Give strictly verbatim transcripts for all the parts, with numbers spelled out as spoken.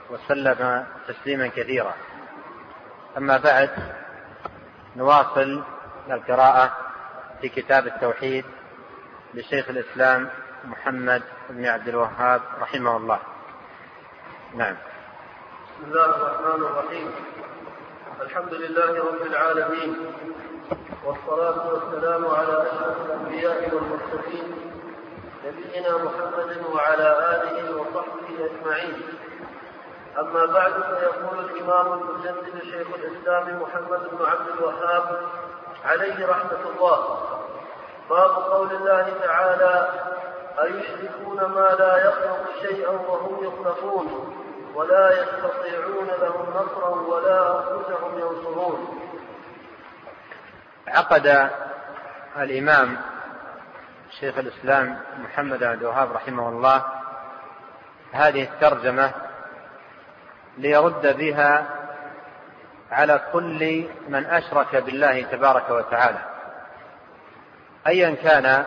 وسلم تسليما كثيرا. أما بعد، نواصل القراءة في كتاب التوحيد لشيخ الإسلام محمد بن عبد الوهاب رحمه الله. نعم. بسم الله الرحمن الرحيم. الحمد لله رب العالمين، والصلاة والسلام على أشرف الأنبياء والمرسلين نبينا محمد وعلى آله وصحبه أجمعين. أما بعد، فيقول الإمام المجدد شيخ الإسلام محمد بن عبد الوهاب عليه رحمة الله: باب قول الله تعالى: أيشركون ما لا يخلق شيئا وهم يخلقون ولا يستطيعون لهم نصرا ولا أنفسهم ينصرون. عقد الإمام شيخ الإسلام محمد بن عبد الوهاب رحمه الله هذه الترجمة ليرد بها على كل من أشرك بالله تبارك وتعالى، أيا كان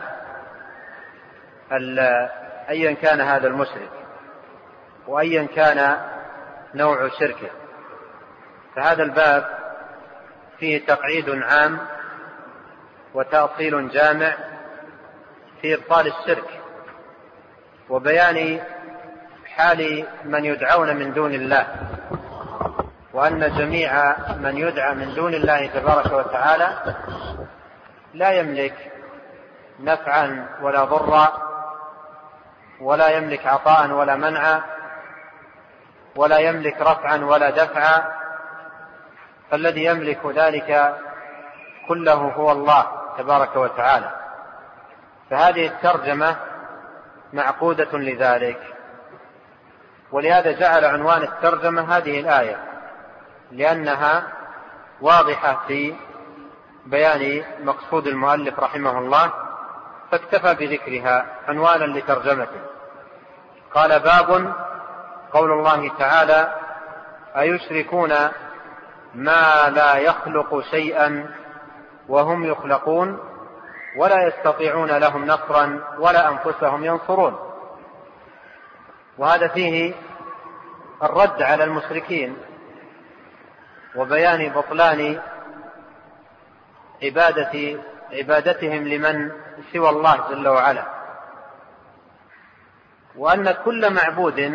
أيا كان هذا المشرك وأيا كان نوع شركه. فهذا الباب فيه تقعيد عام وتأصيل جامع في إبطال الشرك وبيان حال من يدعون من دون الله، وأن جميع من يدعى من دون الله تبارك وتعالى لا يملك نفعا ولا ضرا، ولا يملك عطاء ولا منعا، ولا يملك رفعا ولا دفعا، فالذي يملك ذلك كله هو الله تبارك وتعالى. فهذه الترجمة معقودة لذلك، ولهذا جعل عنوان الترجمة هذه الآية، لأنها واضحة في بيان مقصود المؤلف رحمه الله، فاكتفى بذكرها عنوانا لترجمته. قال: باب قول الله تعالى: أيشركون ما لا يخلق شيئا وهم يخلقون ولا يستطيعون لهم نصرا ولا أنفسهم ينصرون. وهذا فيه الرد على المشركين وبيان بطلان عبادة عبادتهم لمن سوى الله جل وعلا، وأن كل معبود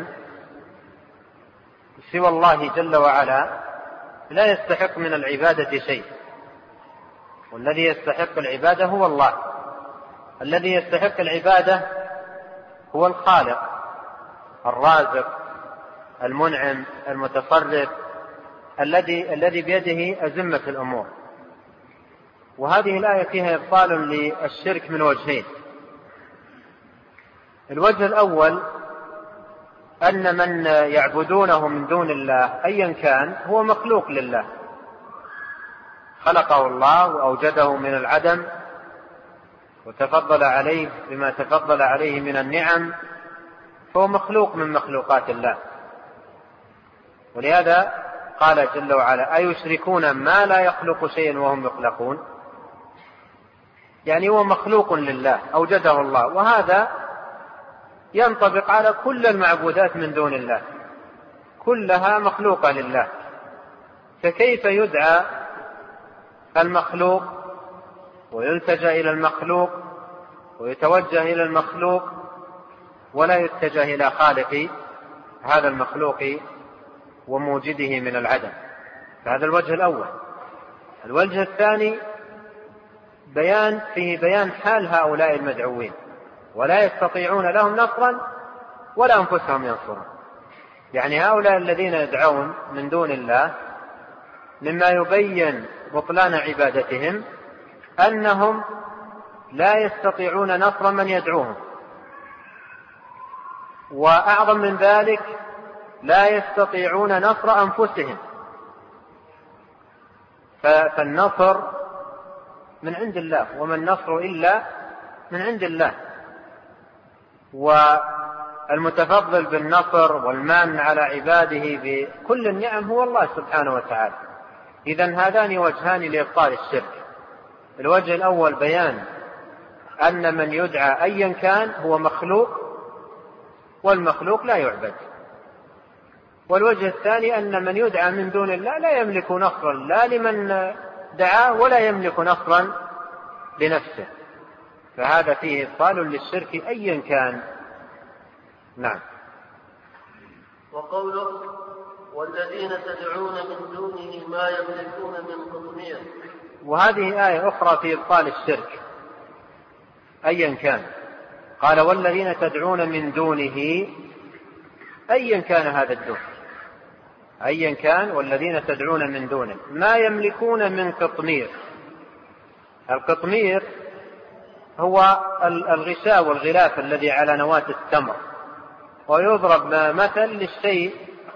سوى الله جل وعلا لا يستحق من العبادة شيء، والذي يستحق العبادة هو الله. الذي يستحق العبادة هو الخالق الرازق المنعم المتصرف الذي الذي بيده أزمة الأمور. وهذه الآية فيها إبطال للشرك من وجهين. الوجه الأول أن من يعبدونه من دون الله أيا كان هو مخلوق لله، خلقه الله وأوجده من العدم وتفضل عليه بما تفضل عليه من النعم، فهو مخلوق من مخلوقات الله. ولهذا قال جل وعلا: أيشركون ما لا يخلق شيئا وهم يخلقون، يعني هو مخلوق لله أوجده الله، وهذا ينطبق على كل المعبودات من دون الله، كلها مخلوقة لله. فكيف يدعى المخلوق ويلتجأ إلى المخلوق ويتوجه إلى المخلوق ولا يتجه إلى خالق هذا المخلوق وموجده من العدم؟ فهذا الوجه الأول. الوجه الثاني بيان فيه بيان حال هؤلاء المدعوين، ولا يستطيعون لهم نصرا ولا أنفسهم ينصرون. يعني هؤلاء الذين يدعون من دون الله مما يبين بطلان عبادتهم أنهم لا يستطيعون نصر من يدعوهم، وأعظم من ذلك لا يستطيعون نصر أنفسهم. فالنصر من عند الله، وما النصر إلا من عند الله. والمتفضل بالنصر والمان على عباده بكل النعم هو الله سبحانه وتعالى. إذن هذان وجهان لإبطال الشرك. الوجه الأول بيان أن من يدعى أيا كان هو مخلوق، والمخلوق لا يعبد. والوجه الثاني أن من يدعى من دون الله لا يملك نصرا لا لمن دعاه ولا يملك نصرا لنفسه، فهذا فيه إبطال للشرك أيا كان. نعم. وقوله والذين تدعون من دونه ما يملكون من قطمير، وهذه آية أخرى في إبطال الشرك أيا كان. قال والذين تدعون من دونه أيا كان هذا الدون، أيا كان والذين تدعون من دونه ما يملكون من قطمير. القطمير هو الغشاء والغلاف الذي على نواة التمر، ويضرب مثل للشيء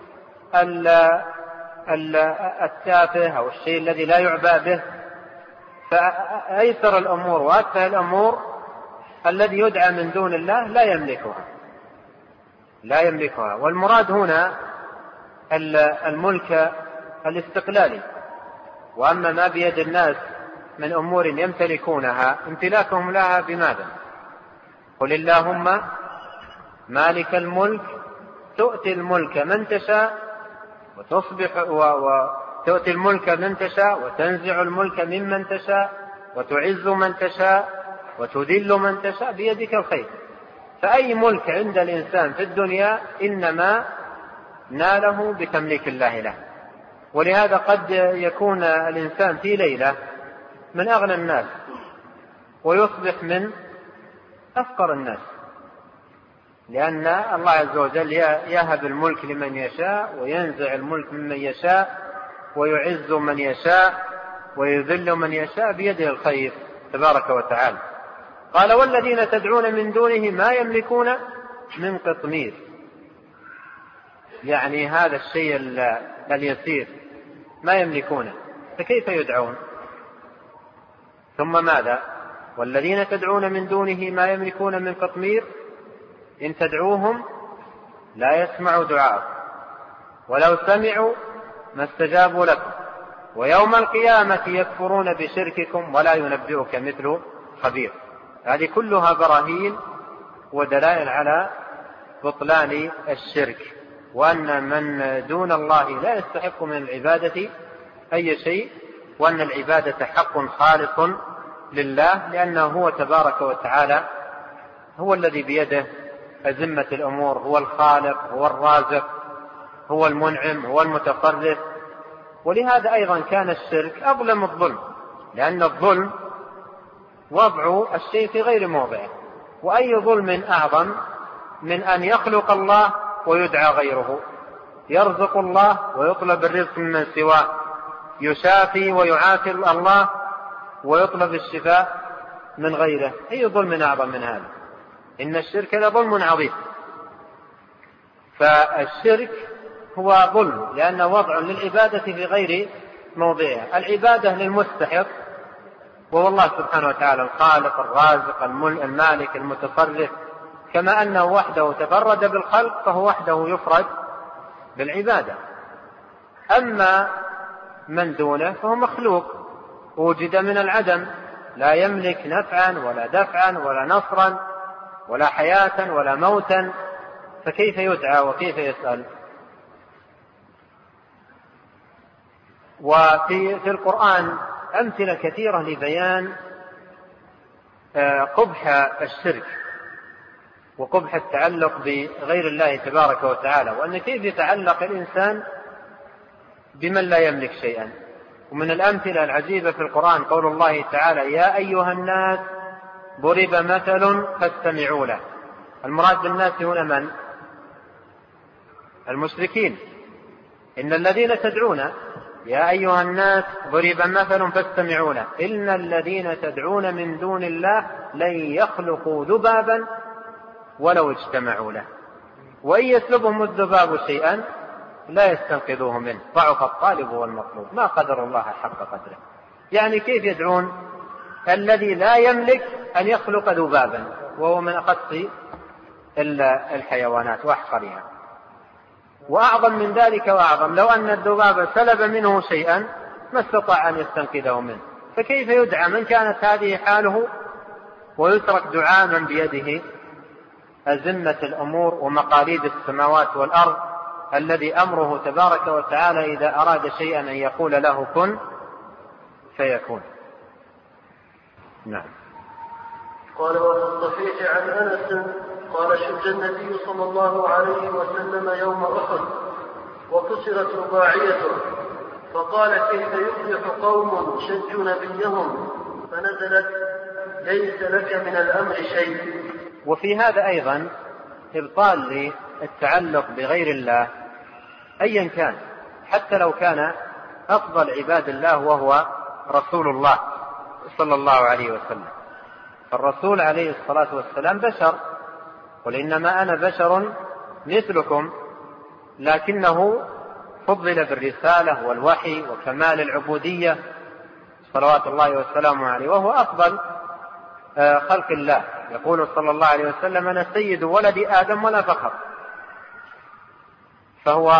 التافه أو الشيء الذي لا يعبأ به. فأيسر الأمور وأتفه الأمور الذي يدعى من دون الله لا يملكها لا يملكها والمراد هنا الملك الاستقلالي. وأما ما بيد الناس من أمور يمتلكونها امتلاكهم لها بماذا؟ قل اللهم مالك الملك تؤتي الملك من تشاء وتصبح وتؤتي الملك من تشاء وتنزع الملك ممن تشاء وتعز من تشاء وتذل من تشاء بيدك الخير. فأي ملك عند الإنسان في الدنيا إنما ناله بتمليك الله له. ولهذا قد يكون الإنسان في ليلة من أغنى الناس ويصبح من أفقر الناس، لأن الله عز وجل يهب الملك لمن يشاء وينزع الملك ممن يشاء ويعز من يشاء ويذل من يشاء بيده الخير تبارك وتعالى. قال والذين تدعون من دونه ما يملكون من قطمير، يعني هذا الشيء اليسير ما يملكونه، فكيف يدعون؟ ثم ماذا؟ والذين تدعون من دونه ما يملكون من قطمير إن تدعوهم لا يسمعوا دعاءكم ولو سمعوا ما استجابوا لكم ويوم القيامة يكفرون بشرككم ولا ينبئك مثل خبير. هذه كلها براهين ودلائل على بطلان الشرك، وأن من دون الله لا يستحق من العبادة أي شيء، وأن العبادة حق خالص لله، لأنه هو تبارك وتعالى هو الذي بيده أزمة الأمور، هو الخالق، هو الرازق، هو المنعم، هو المتصرف. ولهذا أيضا كان الشرك أظلم الظلم، لأن الظلم وضع الشيء في غير موضعه، وأي ظلم أعظم من أن يخلق الله ويدعى غيره، يرزق الله ويطلب الرزق ممن سواه، يشافي ويعافي الله ويطلب الشفاء من غيره. أي ظلم أعظم من هذا؟ إن الشرك لظلم عظيم. فالشرك هو ظلم لأنه وضع للعبادة في غير موضعها. العبادة للمستحق وهو الله سبحانه وتعالى الخالق الرازق المالك المتصرف، كما أنه وحده تفرد بالخلق فهو وحده يفرد بالعبادة. أما من دونه فهو مخلوق وجد من العدم، لا يملك نفعا ولا دفعا ولا نصرا ولا حياة ولا موتا، فكيف يدعى وكيف يسأل؟ وفي في القرآن أمثلة كثيرة لبيان قبح الشرك وقبح التعلق بغير الله تبارك وتعالى، وأن كيف يتعلق الإنسان بمن لا يملك شيئا. ومن الأمثلة العجيبة في القرآن قول الله تعالى يا أيها الناس ضرب مثل فاستمعوا له. المراد بالناس هنا من؟ المشركين. إن الذين تدعون يا أيها الناس ضرب مثل فاستمعوا له إن الذين تدعون من دون الله لن يخلقوا ذبابا ولو اجتمعوا له وإن يسلبهم الذباب شيئا لا يستنقذوه منه ضعف الطالب والمطلوب ما قدر الله حق قدره. يعني كيف يدعون الذي لا يملك أن يخلق ذبابا وهو من أخص الحيوانات وأحقرها؟ وأعظم من ذلك وأعظم لو أن الذباب سلب منه شيئا ما استطاع أن يستنقذه منه، فكيف يدعى من كانت هذه حاله ويترك دعاء من بيده أزمة الأمور ومقاليد السماوات والأرض الذي أمره تبارك وتعالى إذا أراد شيئا أن يقول له كن فيكون. نعم. قال وفي الصحيح عن أنس قال شج النبي صلى الله عليه وسلم يوم أحد وكسرت رباعيته فقال كيف يفلح قوم شجوا نبيهم فنزلت ليس لك من الأمر شيء. وفي هذا أيضا إبطال للتعلق بغير الله أيا كان، حتى لو كان أفضل عباد الله وهو رسول الله صلى الله عليه وسلم. الرسول عليه الصلاة والسلام بشر، قل إنما أنا بشر مثلكم، لكنه فضل بالرسالة والوحي وكمال العبودية صلوات الله وسلامه عليه، وهو أفضل خلق الله. يقول صلى الله عليه وسلم أنا سيد ولد آدم ولا فخر، فهو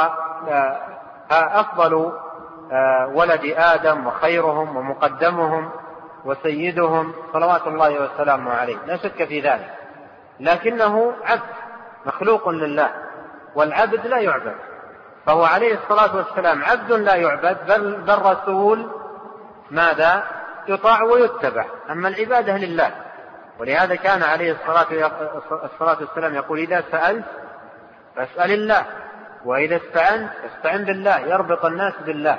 أفضل ولد آدم وخيرهم ومقدمهم وسيدهم صلوات الله وسلامه عليه، لا شك في ذلك، لكنه عبد مخلوق لله، والعبد لا يعبد، فهو عليه الصلاة والسلام عبد لا يعبد، بل, بل رسول ماذا يطاع ويتبع، أما العبادة لله. ولهذا كان عليه الصلاة والسلام يقول إذا سألت فاسأل الله، وإذا استعنت فاستعن بالله، يربط الناس بالله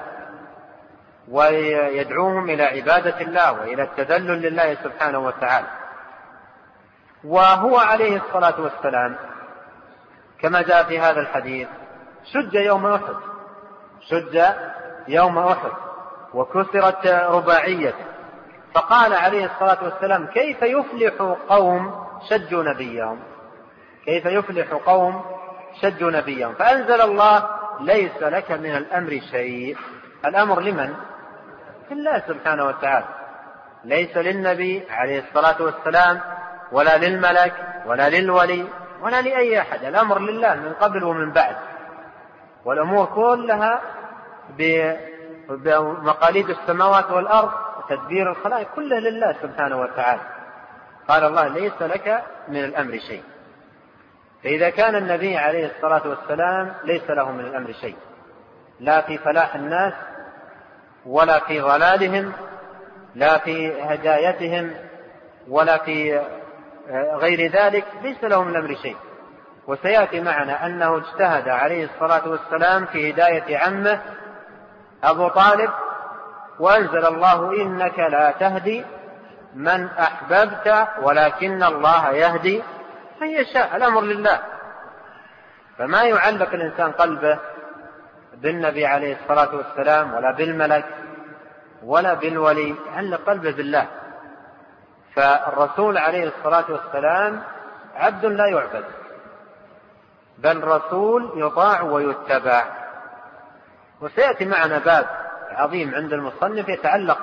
ويدعوهم إلى عبادة الله وإلى التذلل لله سبحانه وتعالى. وهو عليه الصلاة والسلام كما جاء في هذا الحديث شج يوم أحد، شج يوم أحد وكسرت رباعيته، فقال عليه الصلاة والسلام كيف يفلح قوم شجوا نبيهم، كيف يفلح قوم شجوا نبيهم، فأنزل الله ليس لك من الأمر شيء. الأمر لمن؟ لله سبحانه وتعالى، ليس للنبي عليه الصلاة والسلام ولا للملك ولا للولي ولا لأي أحد، الأمر لله من قبل ومن بعد، والأمور كلها بمقاليد السماوات والأرض وتدبير الخلائق كله لله سبحانه وتعالى. قال الله ليس لك من الأمر شيء، فإذا كان النبي عليه الصلاة والسلام ليس له من الأمر شيء، لا في فلاح الناس ولا في ضلالهم، لا في هدايتهم ولا في غير ذلك، ليس له من الأمر شيء. وسيأتي معنا أنه اجتهد عليه الصلاة والسلام في هداية عمه أبو طالب، وأنزل الله إنك لا تهدي من أحببت ولكن الله يهدي من يشاء، الأمر لله. فما يعلق الإنسان قلبه بالنبي عليه الصلاة والسلام ولا بالملك ولا بالولي، يعلق قلبه بالله. فالرسول عليه الصلاة والسلام عبد لا يعبد، بل رسول يطاع ويتبع. وسيأتي معنا باب عظيم عند المصنف يتعلق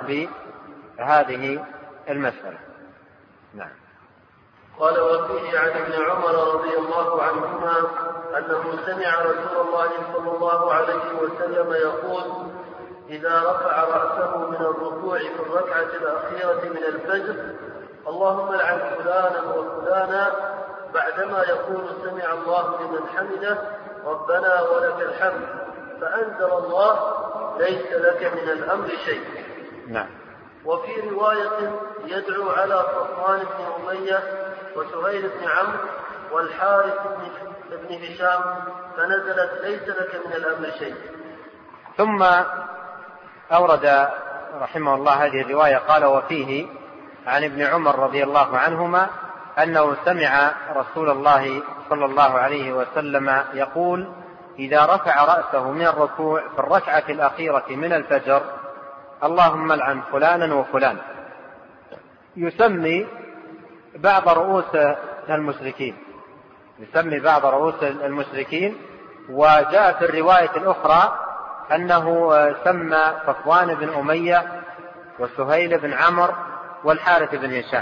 بهذه المسألة. نعم. قال وفيه عن ابن عمر رضي الله عنهما أنه سمع رسول الله صلى الله عليه وسلم يقول إذا رفع رأسه من الركوع في الركعة الأخيرة من الفجر اللهم لعن فلانا وفلانا، بعدما يقول سمع الله لمن حمده ربنا ولك الحمد، فأنزل الله ليس لك من الأمر شيء. نعم. وفي رواية يدعو على صفوان بن أمية وسهيل بن عمرو والحارث بن هشام، فنزلت ليس لك من الأمر شيء. ثم أورد رحمه الله هذه الرواية قال وفيه عن ابن عمر رضي الله عنهما أنه سمع رسول الله صلى الله عليه وسلم يقول إذا رفع رأسه من الركوع في الركعة الأخيرة من الفجر اللهم لعن فلانا وفلان، يسمي بعض رؤوس المشركين، يسمي بعض رؤوس المشركين. وجاء في الرواية الأخرى أنه سمى صفوان بن أمية وسهيل بن عمرو والحارث بن هشام،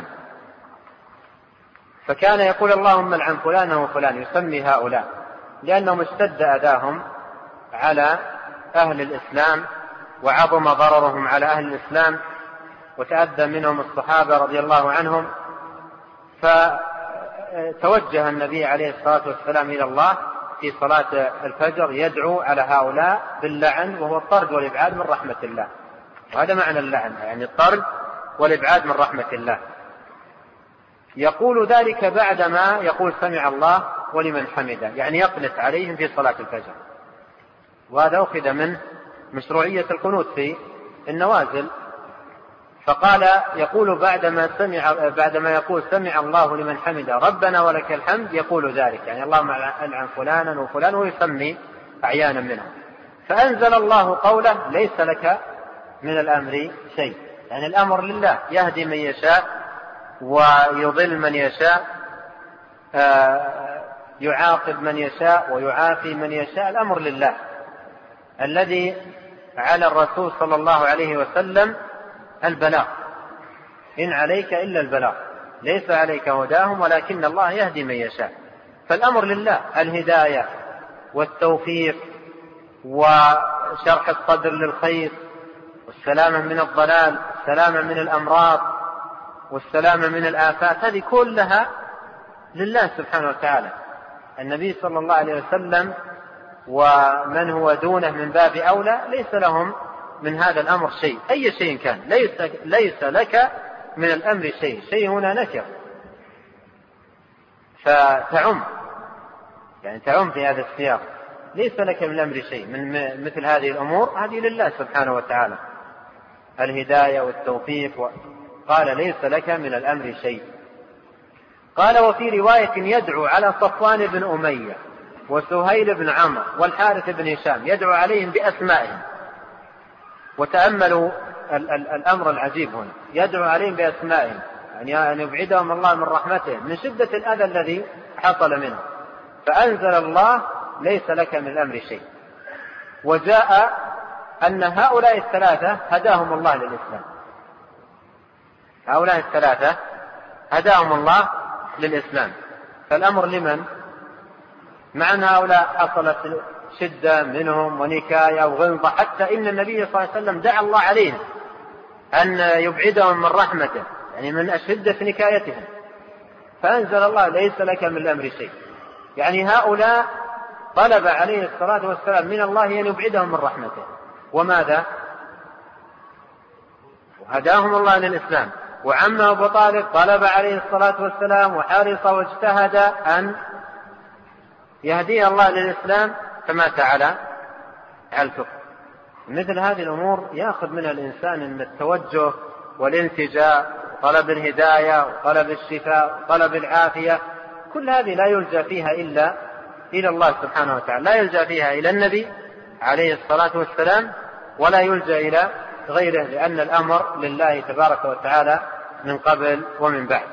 فكان يقول اللهم لعن فلانا وفلان، يسمي هؤلاء لأنهم اشتد أذاهم على أهل الإسلام وعظم ضررهم على أهل الإسلام، وتأذى منهم الصحابة رضي الله عنهم. فتوجه النبي عليه الصلاة والسلام إلى الله في صلاة الفجر يدعو على هؤلاء باللعن، وهو الطرد والإبعاد من رحمة الله. وهذا معنى اللعن، يعني الطرد والإبعاد من رحمة الله. يقول ذلك بعدما يقول سمع الله ولمن حمده، يعني يقنت عليهم في صلاة الفجر. وهذا أخذ منه مشروعية القنوت في النوازل. فقال يقول بعدما سمع بعدما يقول سمع الله لمن حمده ربنا ولك الحمد، يقول ذلك يعني اللهم ألعن فلانا وفلان، ويسمي أعيانا منهم. فأنزل الله قوله ليس لك من الأمر شيء، يعني الأمر لله، يهدي من يشاء ويضل من يشاء، يعاقب من يشاء ويعافي من يشاء، الأمر لله. الذي على الرسول صلى الله عليه وسلم البلاغ، إن عليك إلا البلاغ، ليس عليك هداهم ولكن الله يهدي من يشاء. فالأمر لله، الهداية والتوفيق وشرح الصدر للخير والسلامة من الضلال، السلامة من الأمراض والسلامة من الآفات، هذه كلها لله سبحانه وتعالى. النبي صلى الله عليه وسلم ومن هو دونه من باب أولى ليس لهم من هذا الأمر شيء، أي شيء كان، ليس, ليس لك من الأمر شيء. شيء هنا نكر، فتعم، يعني تعم في هذا السياق، ليس لك من الأمر شيء من مثل هذه الأمور، هذه لله سبحانه وتعالى، الهداية والتوفيق. قال ليس لك من الأمر شيء. قال وفي رواية يدعو على صفوان بن أمية وسهيل بن عمرو والحارث بن هشام، يدعو عليهم بأسمائهم. وتأملوا الأمر العجيب هنا، يدعو عليهم بأسمائهم، يعني أن يبعدهم الله من رحمته من شدة الأذى الذي حصل منه. فأنزل الله ليس لك من الأمر شيء. وجاء أن هؤلاء الثلاثة هداهم الله للإسلام، هؤلاء الثلاثة هداهم الله للإسلام. فالأمر لمن؟ مع أن هؤلاء حصلت شدة منهم ونكاية وغلظة، حتى إن النبي صلى الله عليه وسلم دعا الله عليهم أن يبعدهم من رحمته، يعني من أشدة نكايتهم. فأنزل الله ليس لك من الأمر شيء، يعني هؤلاء طلب عليه الصلاة والسلام من الله أن يبعدهم من رحمته، وماذا؟ وهداهم الله للإسلام. وعمه أبو طالب طلب عليه الصلاة والسلام وحرص واجتهد أن يهدي الله للإسلام، فمات على الكفر. مثل هذه الأمور يأخذ منها الإنسان من التوجه والالتجاء، طلب الهداية وطلب الشفاء وطلب العافية. كل هذه لا يلجأ فيها إلا إلى الله سبحانه وتعالى، لا يلجأ فيها إلى النبي عليه الصلاة والسلام، ولا يلجأ إلى غيره، لأن الأمر لله تبارك وتعالى من قبل ومن بعد.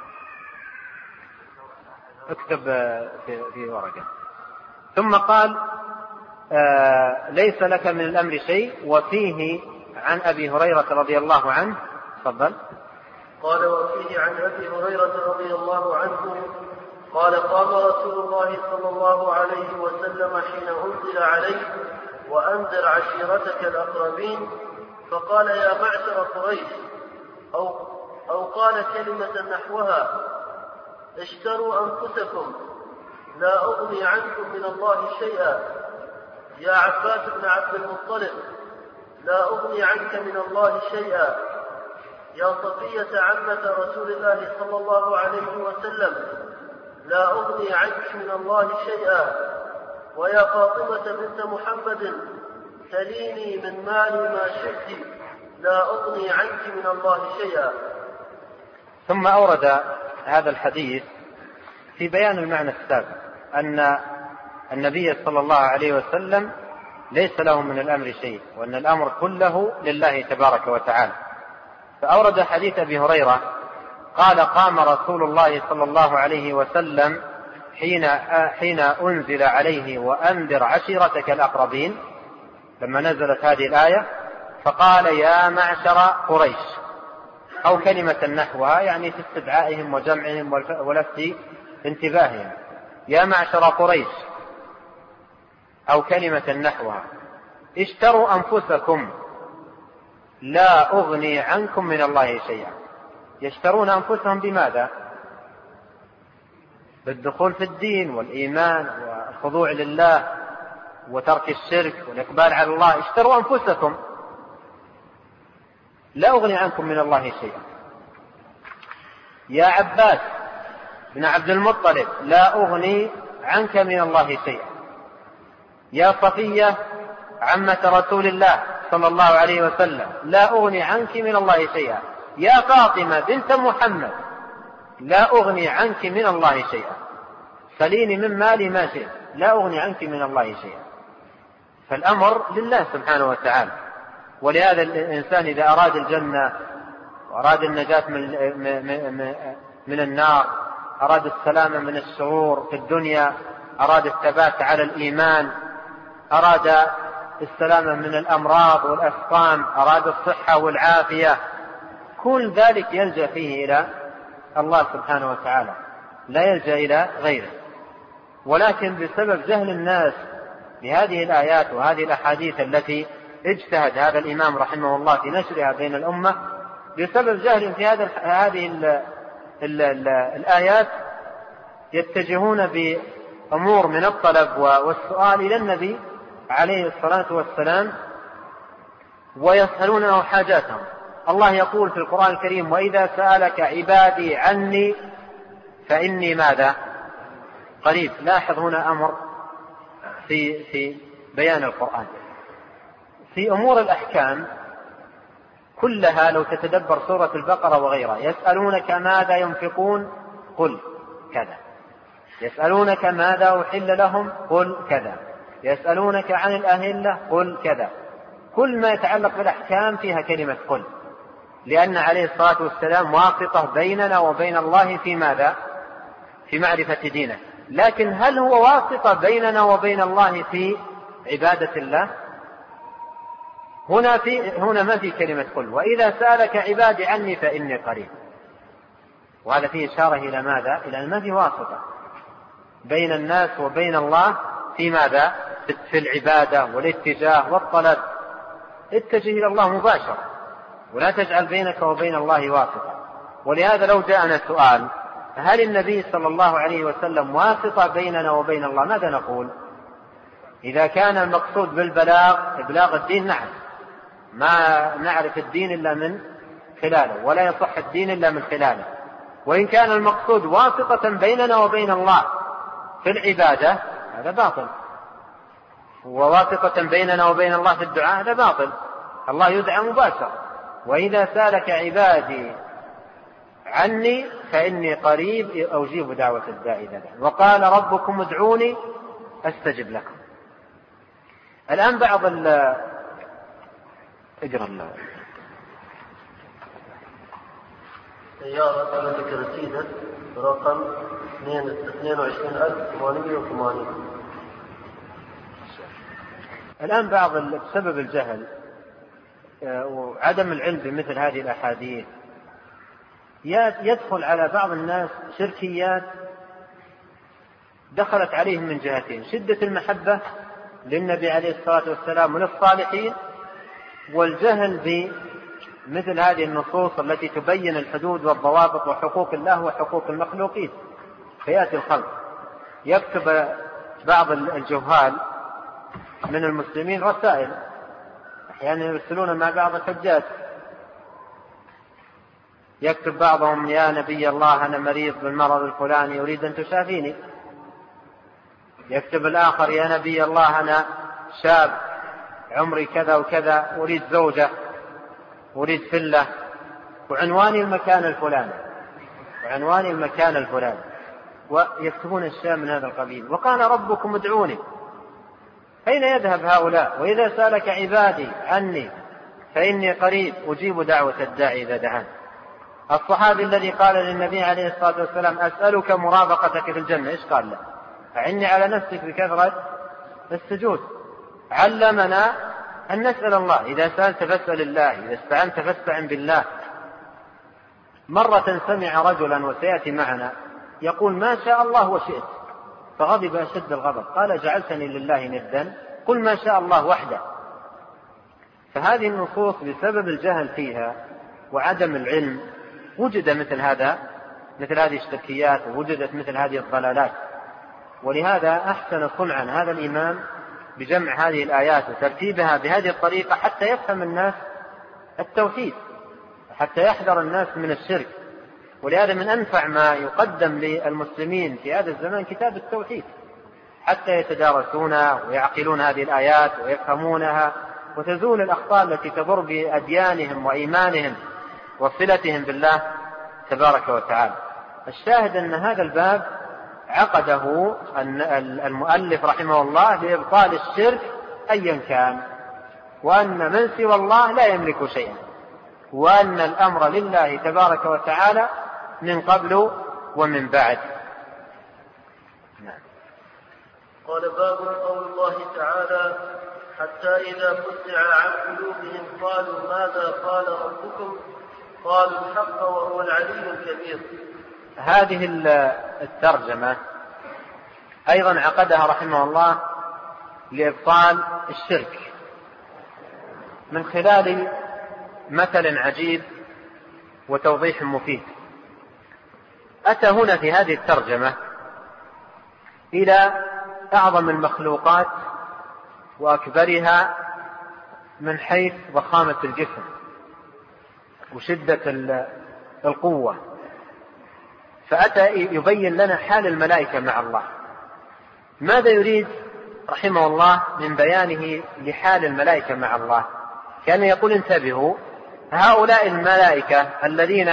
اكتب في, في ورقة. ثم قال آه ليس لك من الأمر شيء. وفيه عن أبي هريرة رضي الله عنه، تفضل. قال وفيه عن أبي هريرة رضي الله عنه قال قام رسول الله صلى الله عليه وسلم حين أنزل عليه وأنذر عشيرتك الأقربين، فقال يا معشر قريش، أو, أو قال كلمة نحوها اشتروا أنفسكم لا أغني عنكم من الله شيئا، يا عباس بن عبد المطلب لا أغني عنك من الله شيئا، يا صفية عمة رسول الله صلى الله عليه وسلم لا أغني عنك من الله شيئا، ويا فاطمة بنت محمد سليني من مالي ما شئت لا أغني عنك من الله شيئا. ثم أورد هذا الحديث في بيان المعنى السابق، أن النبي صلى الله عليه وسلم ليس له من الأمر شيء، وأن الأمر كله لله تبارك وتعالى. فأورد حديث أبي هريرة قال قام رسول الله صلى الله عليه وسلم حين, حين أنزل عليه وأنذر عشيرتك الأقربين، لما نزلت هذه الآية، فقال يا معشر قريش، أو كلمة نحوها، يعني في استدعائهم وجمعهم ولفت انتباههم، يا معشر قريش، أو كلمة نحوها، اشتروا أنفسكم لا أغني عنكم من الله شيئا. يشترون أنفسهم بماذا؟ بالدخول في الدين والإيمان والخضوع لله وترك الشرك والإقبال على الله، اشتروا أنفسكم، لا أغني عنكم من الله شيئا. يا عباس بن عبد المطلب لا أغني عنك من الله شيئا. يا صفية عمة رسول الله صلى الله عليه وسلم لا أغني عنك من الله شيئا. يا فاطمة بنت محمد لا أغني عنك من الله شيئا، سليني من مالي ما شئت لا أغني عنك من الله شيئا. فالأمر لله سبحانه وتعالى. ولهذا الإنسان إذا أراد الجنة وأراد النجاة من, من النار، أراد السلامة من الشرور في الدنيا، أراد الثبات على الإيمان، أراد السلامة من الأمراض والأسقام، أراد الصحة والعافية، كل ذلك يلجأ فيه إلى الله سبحانه وتعالى، لا يلجأ إلى غيره. ولكن بسبب جهل الناس بهذه الآيات وهذه الأحاديث التي اجتهد هذا الإمام رحمه الله في نشرها بين الأمة، بسبب جهل في هذا هذه ال ال ال الآيات يتجهون بأمور من الطلب والسؤال إلى النبي عليه الصلاة والسلام ويسألونه حاجاتهم. الله يقول في القرآن الكريم: وإذا سألك عبادي عني فإني ماذا؟ قريب. لاحظ هنا أمر في في بيان القرآن. في أمور الأحكام كلها لو تتدبر سورة البقرة وغيرها: يسألونك ماذا ينفقون قل كذا، يسألونك ماذا أحل لهم قل كذا، يسألونك عن الأهلة قل كذا. كل ما يتعلق بالأحكام فيها كلمة قل، لأن عليه الصلاة والسلام واسطة بيننا وبين الله في ماذا؟ في معرفة دينه. لكن هل هو واسطة بيننا وبين الله في عبادة الله؟ هنا, في هنا ما في كلمة قل. وإذا سألك عبادي عني فإني قريب. وهذا فيه إشارة إلى ماذا؟ إلى أن ما في واسطة بين الناس وبين الله في ماذا؟ في العبادة والاتجاه والطلب. اتجه إلى الله مباشرة ولا تجعل بينك وبين الله واسطة. ولهذا لو جاءنا سؤال: هل النبي صلى الله عليه وسلم واسطة بيننا وبين الله؟ ماذا نقول؟ إذا كان المقصود بالبلاغ إبلاغ الدين، نعم، ما نعرف الدين إلا من خلاله، ولا يصح الدين إلا من خلاله. وإن كان المقصود واسطة بيننا وبين الله في العبادة، هذا باطل. وواسطة بيننا وبين الله في الدعاء، هذا باطل. الله يدعى مباشرة. وإذا سألك عبادي عني فإني قريب أجيب دعوة الداعي إذا دعا. وقال ربكم ادعوني أستجب لكم. الآن بعض ال اجرى الله سيارة التي رصيدت رقم اثنين وعشرين ألف وثمانمائة وثمانين. الآن بعض بسبب الجهل وعدم العلم بمثل هذه الأحاديث يدخل على بعض الناس شركيات دخلت عليهم من جهتين: شدة المحبة للنبي عليه الصلاة والسلام وللصالحين، والجهل بمثل هذه النصوص التي تبين الحدود والضوابط وحقوق الله وحقوق المخلوقين. فيأتي الخلق يكتب بعض الجهال من المسلمين رسائل، أحيانا يرسلون مع بعض الحجاج، يكتب بعضهم: يا نبي الله أنا مريض بالمرض الفلاني أريد أن تشافيني. يكتب الآخر: يا نبي الله أنا شاب عمري كذا وكذا أريد زوجة أريد فلة وعنواني المكان الفلاني وعنواني المكان الفلاني، ويكتبون الشيء من هذا القبيل. وقال ربكم ادعوني. أين يذهب هؤلاء؟ وإذا سألك عبادي عني فإني قريب أجيب دعوة الداعي إذا دعان. الصحابي الذي قال للنبي عليه الصلاة والسلام: أسألك مرافقتك في الجنة، إيش قال له؟ أعني على نفسك بكثرة السجود. علمنا أن نسأل الله، إذا سألت فاسأل الله، إذا استعنت فاستعن بالله. مرة سمع رجلا وسيأتي معنا يقول: ما شاء الله وشئت، فغضب أشد الغضب، قال: جعلتني لله ندا، قل ما شاء الله وحده. فهذه النصوص بسبب الجهل فيها وعدم العلم وجد مثل هذا مثل هذه الشركيات، ووجدت مثل هذه الضلالات. ولهذا أحسن صنعا هذا الإمام بجمع هذه الآيات وترتيبها بهذه الطريقة حتى يفهم الناس التوحيد، حتى يحذر الناس من الشرك. ولهذا من أنفع ما يقدم للمسلمين في هذا الزمان كتاب التوحيد، حتى يتدارسونها ويعقلون هذه الآيات ويفهمونها، وتزول الأخطاء التي تضر بأديانهم وإيمانهم وصلتهم بالله تبارك وتعالى. الشاهد أن هذا الباب عقده المؤلف رحمه الله لإبطال الشرك أيا كان، وأن من سوى الله لا يملك شيئا، وأن الأمر لله تبارك وتعالى من قبل ومن بعد. نعم. قال باب قول الله تعالى: حتى إذا فزع عن قلوبهم قالوا ماذا قال ربكم قالوا الحق وهو العلي الكبير. هذه الترجمة أيضا عقدها رحمه الله لإبطال الشرك من خلال مثل عجيب وتوضيح مفيد. أتى هنا في هذه الترجمة إلى أعظم المخلوقات وأكبرها من حيث ضخامة الجسم وشدة القوة، فأتى يبين لنا حال الملائكة مع الله. ماذا يريد رحمه الله من بيانه لحال الملائكة مع الله؟ كان يقول: انتبهوا، هؤلاء الملائكة الذين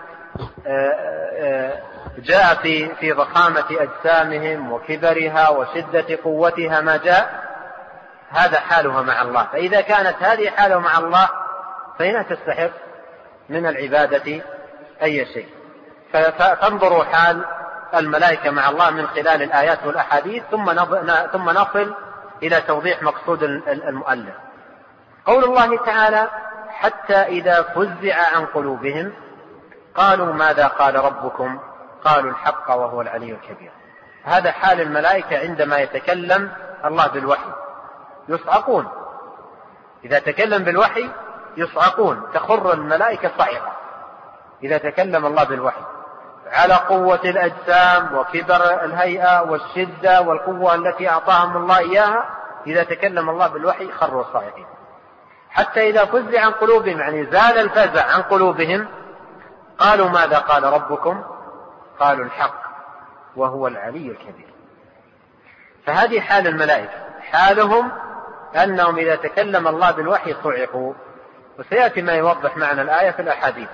جاء في في ضخامة أجسامهم وكبرها وشدة قوتها ما جاء، هذا حالها مع الله. فإذا كانت هذه حالها مع الله فإنها تستحق من العبادة أي شيء. فانظروا حال الملائكة مع الله من خلال الآيات والأحاديث، ثم نصل إلى توضيح مقصود المؤلف. قول الله تعالى: حتى إذا فزع عن قلوبهم قالوا ماذا قال ربكم قالوا الحق وهو العلي الكبير. هذا حال الملائكة عندما يتكلم الله بالوحي، يصعقون. إذا تكلم بالوحي يصعقون، تخر الملائكة صعقة إذا تكلم الله بالوحي، على قوة الأجسام وكبر الهيئة والشدة والقوة التي أعطاهم الله إياها. إذا تكلم الله بالوحي خروا صاعقين. حتى إذا فزع عن قلوبهم، يعني زال الفزع عن قلوبهم، قالوا ماذا قال ربكم قالوا الحق وهو العلي الكبير. فهذه حال الملائكة، حالهم أنهم إذا تكلم الله بالوحي صعقوا، وسيأتي ما يوضح معنى الآية في الأحاديث.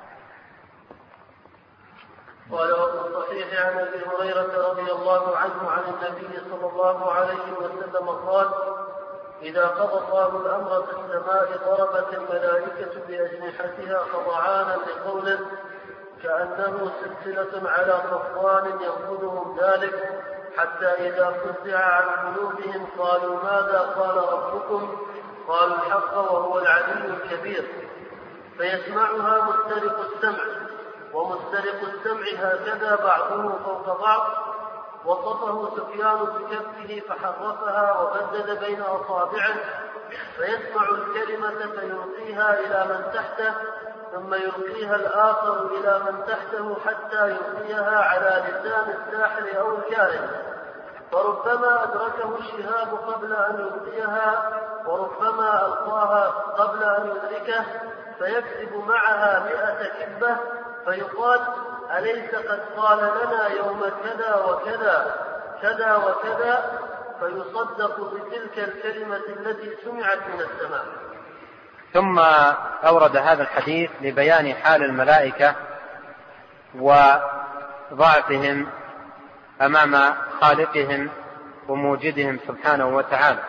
قال: وفي الصحيح عن ابي هريره رضي الله عنه عن النبي صلى الله عليه وسلم قال: اذا قضى الله الامر في السماء ضربت الملائكه باجنحتها خضعانا لقوله كانه سلسله على صفوان ينفذهم ذلك، حتى اذا فزع عن قلوبهم قالوا ماذا قال ربكم قالوا الحق وهو العلي الكبير. فيسمعها مسترق السمع، ومسترق السمع هكذا بعضه فوق بعض. وصفه سفيان بكفه فحرفها وبدد بين أصابعه، فيسمع الكلمة فيلقيها إلى من تحته، ثم يلقيها الآخر إلى من تحته، حتى يلقيها على لسان الساحر أو الكاهن، فربما أدركه الشهاب قبل أن يلقيها، وربما ألقاها قبل أن يدركه، فيكذب معها مئة كذبة، فيقال: أليس قد قال لنا يوم كذا وكذا كذا وكذا، فيصدق بتلك الكلمة التي سمعت من السماء. ثم أورد هذا الحديث لبيان حال الملائكة وضعفهم أمام خالقهم وموجدهم سبحانه وتعالى،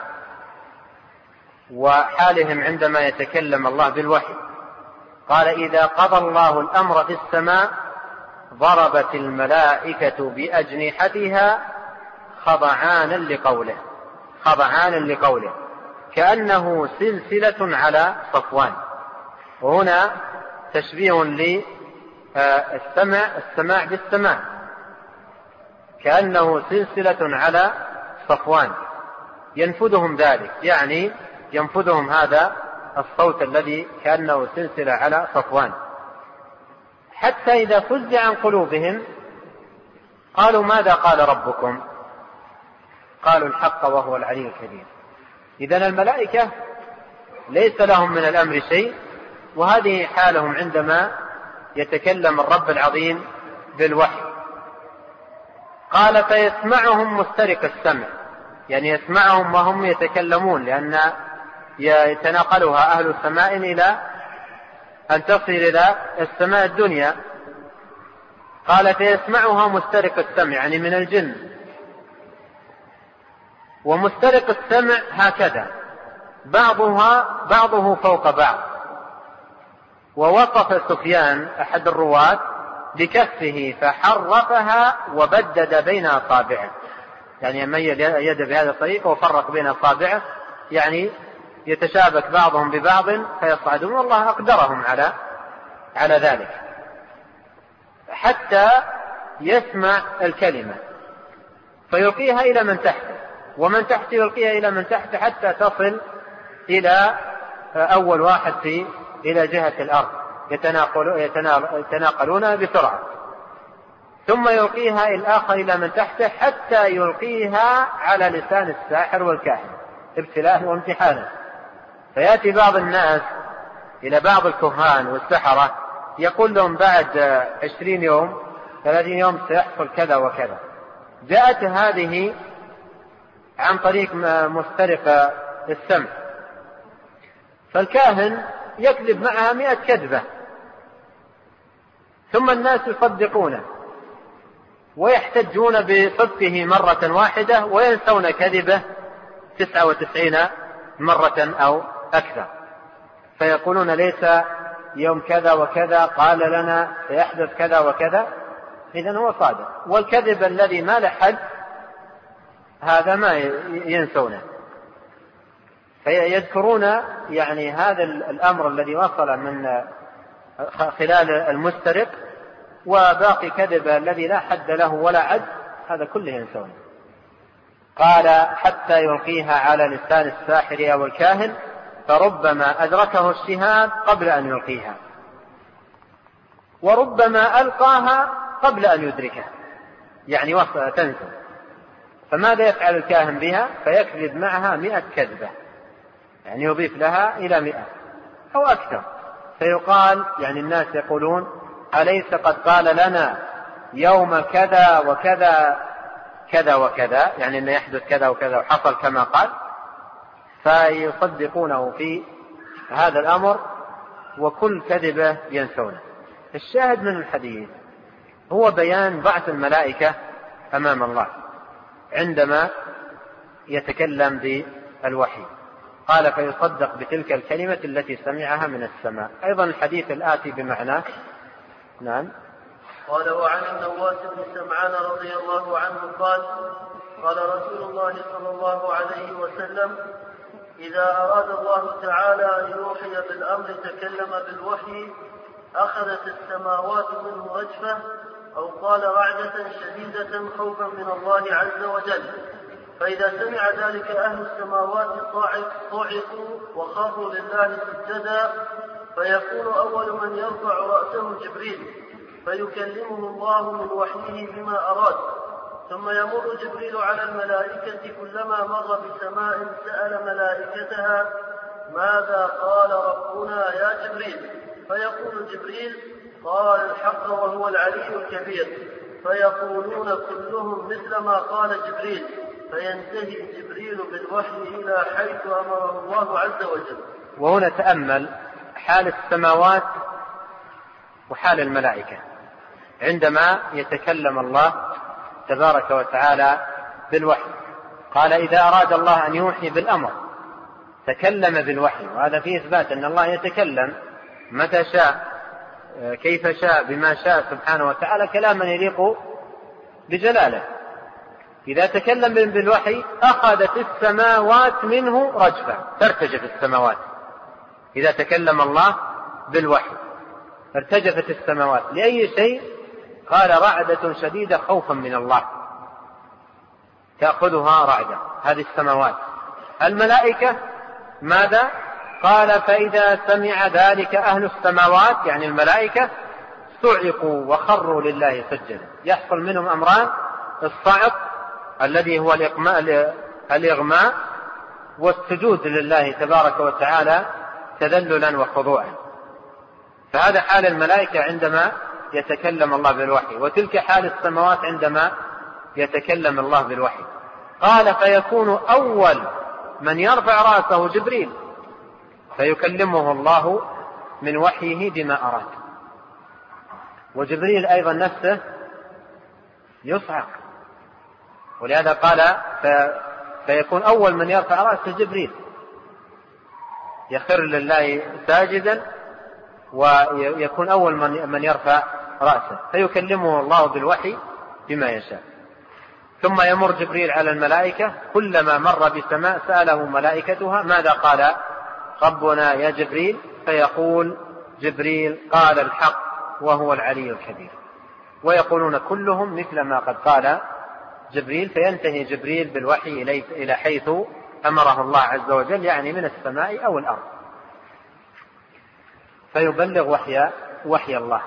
وحالهم عندما يتكلم الله بالوحي. قال: إذا قضى الله الأمر في السماء ضربت الملائكة بأجنحتها خضعانا لقوله خضعانا لقوله كأنه سلسلة على صفوان. وهنا تشبيه للسمع السماع بالسماع، كأنه سلسلة على صفوان ينفذهم ذلك، يعني ينفذهم هذا الصوت الذي كأنه سلسلة على صفوان. حتى إذا فزع عن قلوبهم قالوا ماذا قال ربكم قالوا الحق وهو العلي الكبير. إذن الملائكة ليس لهم من الأمر شيء، وهذه حالهم عندما يتكلم الرب العظيم بالوحي. قال فيسمعهم مسترق السمع، يعني يسمعهم وهم يتكلمون، لأن يتناقلها أهل السماء إلى أن تصل إلى السماء الدنيا. قال فيسمعها مسترق السمع، يعني من الجن. ومسترق السمع هكذا بعضها بعضه فوق بعض. ووصف سفيان أحد الرواة بكفه فحرفها وبدد بين أصابعه، يعني ميل يده بهذا الطريقة وفرق بين أصابعه، يعني يتشابك بعضهم ببعض فيصعدون، والله أقدرهم على على ذلك، حتى يسمع الكلمة فيلقيها إلى من تحته، ومن تحته يلقيها إلى من تحته، حتى تصل إلى أول واحد في إلى جهة الأرض، يتناقلون بسرعة، ثم يلقيها الآخر إلى من تحته حتى يلقيها على لسان الساحر والكاهن، ابتلاء وامتحانا. فيأتي بعض الناس إلى بعض الكهان والسحرة يقول لهم بعد عشرين يوم ثلاثين يوم سيحصل كذا وكذا. جاءت هذه عن طريق مسترق السمع، فالكاهن يكذب معها مئة كذبة، ثم الناس يصدقونه ويحتجون بصدقه مرة واحدة وينسون كذبه تسعة وتسعين مرة أو أكثر، فيقولون ليس يوم كذا وكذا قال لنا سيحدث كذا وكذا، إذن هو صادق. والكذب الذي ما لحد هذا ما ينسونه، فيذكرون يعني هذا الأمر الذي وصل من خلال المسترق، وباقي كذب الذي لا حد له ولا عد هذا كله ينسونه. قال حتى يلقيها على لسان الساحر أو الكاهن، فربما أدركه الشهاب قبل أن يلقيها، وربما ألقاها قبل أن يدركها، يعني وصل تنسى. فماذا يفعل الكاهن بها؟ فيكذب معها مئة كذبة، يعني يضيف لها إلى مئة أو أكثر، فيقال يعني الناس يقولون أليس قد قال لنا يوم كذا وكذا كذا وكذا، يعني أن يحدث كذا وكذا وحصل كما قال، فيصدقونه في هذا الأمر، وكل كذبة ينسونه. الشاهد من الحديث هو بيان ضعف الملائكة أمام الله عندما يتكلم بالوحي. قال فيصدق بتلك الكلمة التي سمعها من السماء. أيضا الحديث الآتي بمعناه. نعم. قال وعن النواس بن سمعان رضي الله عنه قال قال رسول الله صلى الله عليه وسلم إذا أراد الله تعالى أن يوحي بالأمر تكلم بالوحي أخذت السماوات منه رجفة، أو قال رعدة شديدة خوفا من الله عز وجل، فإذا سمع ذلك أهل السماوات صعقوا وخروا لله سجدا، فيكون أول من يرفع رأسه جبريل فيكلمه الله من وحيه بما أراد، ثم يمر جبريل على الملائكة كلما مر بسماء سأل ملائكتها ماذا قال ربنا يا جبريل، فيقول جبريل قال الحق وهو العلي الكبير، فيقولون كلهم مثل ما قال جبريل، فينتهي جبريل بالوحي إلى حيث أمره الله عز وجل. وهنا تأمل حال السماوات وحال الملائكة عندما يتكلم الله تبارك وتعالى بالوحي. قال إذا أراد الله أن يوحي بالأمر تكلم بالوحي، وهذا فيه إثبات أن الله يتكلم متى شاء كيف شاء بما شاء سبحانه وتعالى كلاما يليق بجلاله. إذا تكلم بالوحي أخذت السماوات منه رجفة، ترتجف السماوات. إذا تكلم الله بالوحي ارتجفت السماوات. لأي شيء؟ قال رعدة شديدة خوفا من الله، تأخذها رعدة هذه السماوات. الملائكة ماذا؟ قال فإذا سمع ذلك أهل السماوات يعني الملائكة صعقوا وخروا لله سجدا، يحصل منهم أمران: الصعق الذي هو الإغماء, الإغماء والسجود لله تبارك وتعالى تذللا وخضوعا. فهذا حال الملائكة عندما يتكلم الله بالوحي، وتلك حال السماوات عندما يتكلم الله بالوحي. قال فيكون أول من يرفع رأسه جبريل فيكلمه الله من وحيه بما أراد. وجبريل أيضا نفسه يصعق، ولهذا قال فيكون أول من يرفع رأسه جبريل يخر لله ساجدا ويكون أول من يرفع رأسه فيكلمه الله بالوحي بما يشاء. ثم يمر جبريل على الملائكة، كلما مر بسماء سأله ملائكتها ماذا قال ربنا يا جبريل، فيقول جبريل قال الحق وهو العلي الكبير، ويقولون كلهم مثل ما قد قال جبريل. فينتهي جبريل بالوحي إلى حيث أمره الله عز وجل، يعني من السماء أو الأرض، فيبلغ وحي, وحي الله.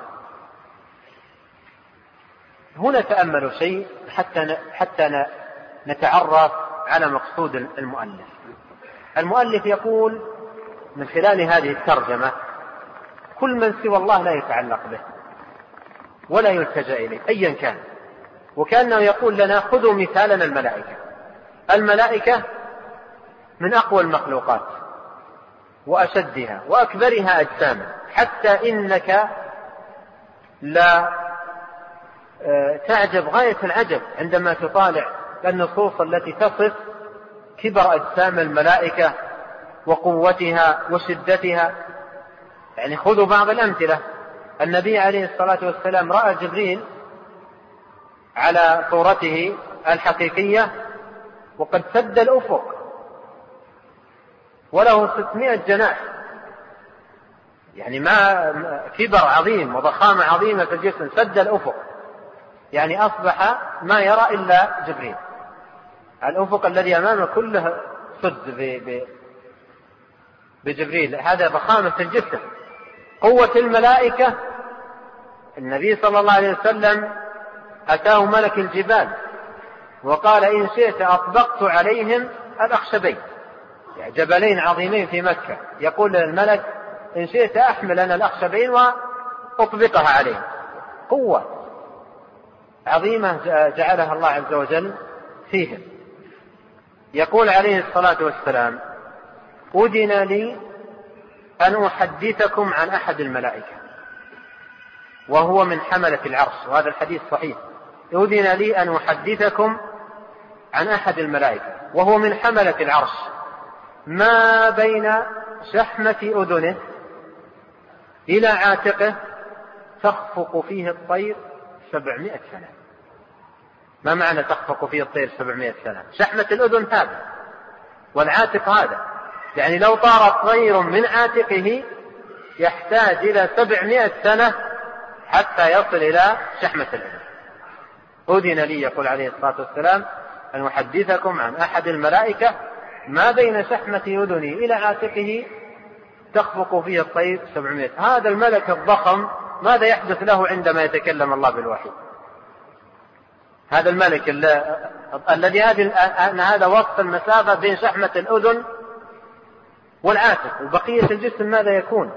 هنا تأملوا شيء حتى, حتى نتعرف على مقصود المؤلف. المؤلف يقول من خلال هذه الترجمة كل من سوى الله لا يتعلق به ولا يلتجأ إليه أيا كان، وكأنه يقول لنا خذوا مثالنا الملائكة. الملائكة من أقوى المخلوقات وأشدها وأكبرها أجساما، حتى إنك لا تعجب غاية العجب عندما تطالع النصوص التي تصف كبر أجسام الملائكة وقوتها وشدتها. يعني خذوا بعض الأمثلة. النبي عليه الصلاة والسلام رأى جبريل على صورته الحقيقية وقد سد الأفق وله ستمائة جناح، يعني ما كبر عظيم وضخامة عظيمة في الجسم، سد الأفق، يعني أصبح ما يرى إلا جبريل. الأفق الذي أمامه كله سد بجبريل، هذا ضخامة الجسم. قوة الملائكة، النبي صلى الله عليه وسلم أتاه ملك الجبال وقال إن شئت أطبقت عليهم الأخشبين، يعني جبلين عظيمين في مكة، يقول الملك إن شئت أحمل أنا الأخشبين وأطبقها عليهم. قوة عظيمة جعلها الله عز وجل فيهم. يقول عليه الصلاة والسلام أذن لي أن أحدثكم عن أحد الملائكة وهو من حملة العرش، وهذا الحديث صحيح. أذن لي أن أحدثكم عن أحد الملائكة وهو من حملة العرش، ما بين شحمة أذنه إلى عاتقه تخفق فيه الطير سبعمائة سنة. ما معنى تخفق فيه الطير سبعمائة سنة؟ شحمة الأذن هذا والعاتق هذا، يعني لو طار طير من عاتقه يحتاج إلى سبعمائة سنة حتى يصل إلى شحمة الأذن. أذن لي، يقول عليه الصلاة والسلام، أن أحدثكم عن أحد الملائكة ما بين شحمة أذنه إلى عاتقه تخفق فيه الطير سبعمائة. هذا الملك الضخم ماذا يحدث له عندما يتكلم الله بالوحي؟ هذا الملك الذي هذا وقت المسافة بين شحمة الأذن والعاتق وبقية الجسم ماذا يكون؟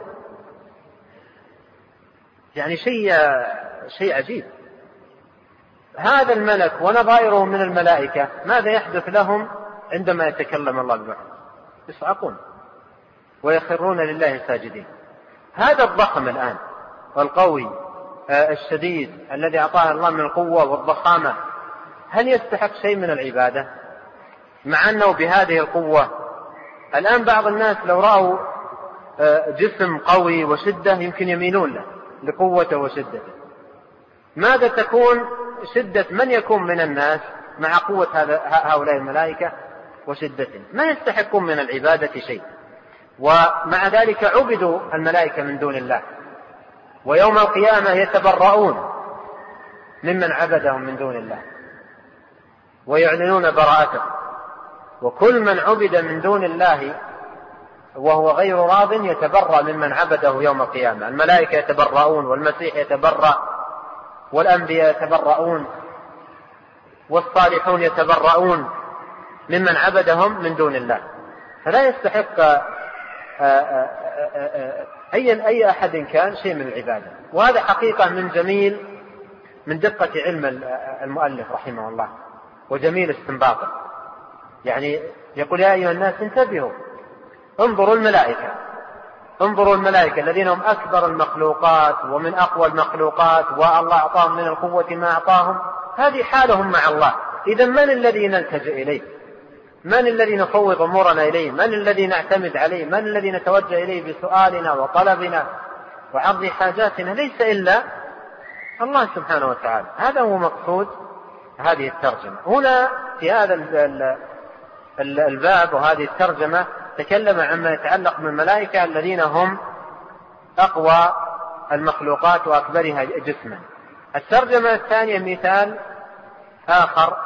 يعني شيء شيء عجيب. هذا الملك ونظائره من الملائكة ماذا يحدث لهم عندما يتكلم الله بالوحي؟ يصعقون ويخرون لله ساجدين. هذا الضخم الآن والقوي الشديد الذي أعطاه الله من القوة والضخامة، هل يستحق شيء من العبادة مع أنه بهذه القوة؟ الآن بعض الناس لو رأوا جسم قوي وشدة يمكن يميلون له لقوته وشدته. ماذا تكون شدة من يكون من الناس مع قوة هؤلاء الملائكة وشدتهم؟ ما يستحقون من العبادة شيء، ومع ذلك عبدوا الملائكة من دون الله، ويوم القيامة يتبرؤون ممن عبدهم من دون الله ويعلنون براءته. وكل من عبد من دون الله وهو غير راض يتبرأ ممن عبده يوم القيامة. الملائكة يتبرؤون والمسيح يتبرأ والأنبياء يتبرؤون. والصالحون يتبرؤون ممن عبدهم من دون الله. فلا يستحق أي أي أحد كان شيء من العبادة. وهذا حقيقة من جميل من دقة علم المؤلف رحمه الله وجميل استنباطه. يعني يقول يا أيها الناس انتبهوا، انظروا الملائكة، انظروا الملائكة الذين هم أكبر المخلوقات ومن أقوى المخلوقات، والله أعطاهم من القوة ما أعطاهم، هذه حالهم مع الله. إذا من الذي نلتجئ إليه؟ من الذي نفوض أمورنا إليه؟ من الذي نعتمد عليه؟ من الذي نتوجه إليه بسؤالنا وطلبنا وعرض حاجاتنا؟ ليس إلا الله سبحانه وتعالى. هذا هو مقصود هذه الترجمة. هنا في هذا الباب وهذه الترجمة تكلم عما يتعلق بالملائكة الذين هم أقوى المخلوقات وأكبرها جسما. الترجمة الثانية مثال آخر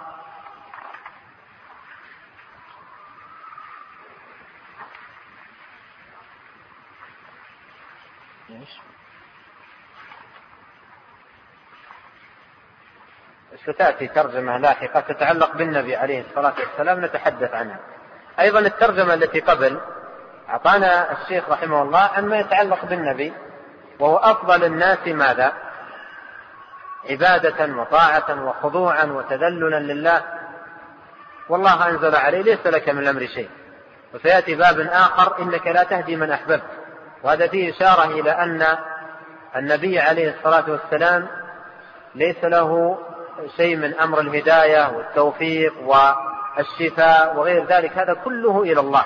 ستأتي ترجمة لاحقة تتعلق بالنبي عليه الصلاة والسلام نتحدث عنها. أيضا الترجمة التي قبل أعطانا الشيخ رحمه الله عن ما يتعلق بالنبي، وهو أفضل الناس ماذا؟ عبادة وطاعة وخضوعا وتذللا لله، والله أنزل عليه ليس لك من الأمر شيء. وسيأتي باب آخر إنك لا تهدي من أحببت، وهذا فيه إشارة إلى أن النبي عليه الصلاة والسلام ليس له شيء من أمر الهداية والتوفيق والشفاء وغير ذلك، هذا كله إلى الله.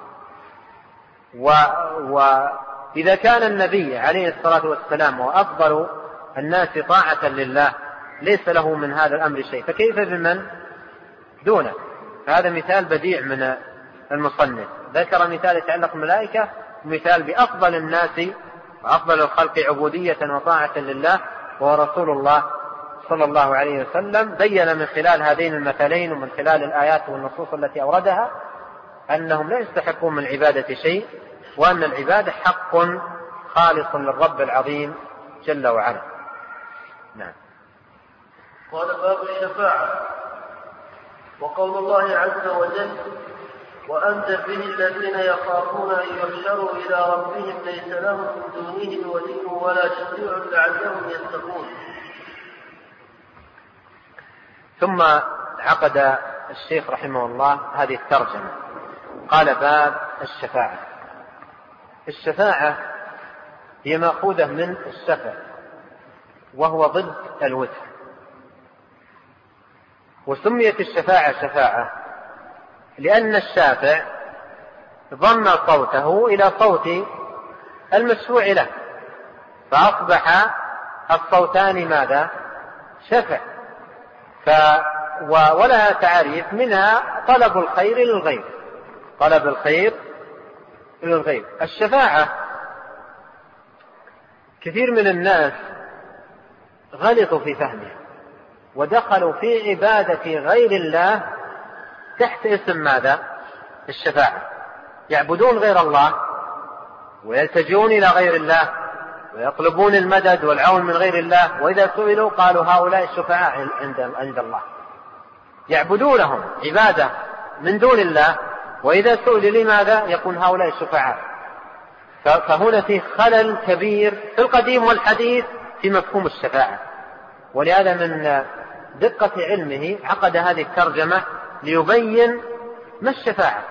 وإذا كان النبي عليه الصلاة والسلام وأفضل الناس طاعة لله ليس له من هذا الأمر شيء، فكيف بمن دونه؟ فهذا مثال بديع من المصنف، ذكر مثال يتعلق بالملائكة، مثال بأفضل الناس وأفضل الخلق عبودية وطاعة لله وهو رسول الله صلى الله عليه وسلم. بين من خلال هذين المثلين ومن خلال الآيات والنصوص التي أوردها أنهم لا يستحقون من العبادة شيء، وأن العبادة حق خالص للرب العظيم جل وعلا. نعم. قال باب الشفاعة. وقول الله عز وجل وأنذر به الذين يخافون أن يحشروا إلى ربهم ليس لهم من دونه ولي ولا شفيع لعلهم يتقون. ثم عقد الشيخ رحمه الله هذه الترجمة، قال باب الشفاعة. الشفاعة هي مأخوذة من الشفع وهو ضد الوتر، وسميت الشفاعة شفاعة لأن الشافع ضم صوته إلى صوت المشفوع له، فأصبح الصوتان ماذا؟ شفع. ف ولها تعريف منها طلب الخير للغير، طلب الخير للغير. الشفاعة كثير من الناس غلطوا في فهمها ودخلوا في عبادة غير الله تحت اسم ماذا؟ الشفاعة. يعبدون غير الله ويلتجون إلى غير الله ويطلبون المدد والعون من غير الله، وإذا سئلوا قالوا هؤلاء الشفعاء عند الله، يعبدونهم عبادة من دون الله، وإذا سئل لماذا يقول هؤلاء الشفعاء. فهنا في خلل كبير في القديم والحديث في مفهوم الشفاعة، ولهذا من دقة علمه عقد هذه الترجمة ليبين ما الشفاعة،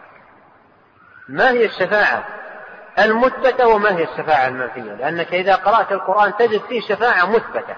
ما هي الشفاعة المثبتة وما هي الشفاعة المنفية، لأنك إذا قرأت القرآن تجد فيه شفاعة مثبتة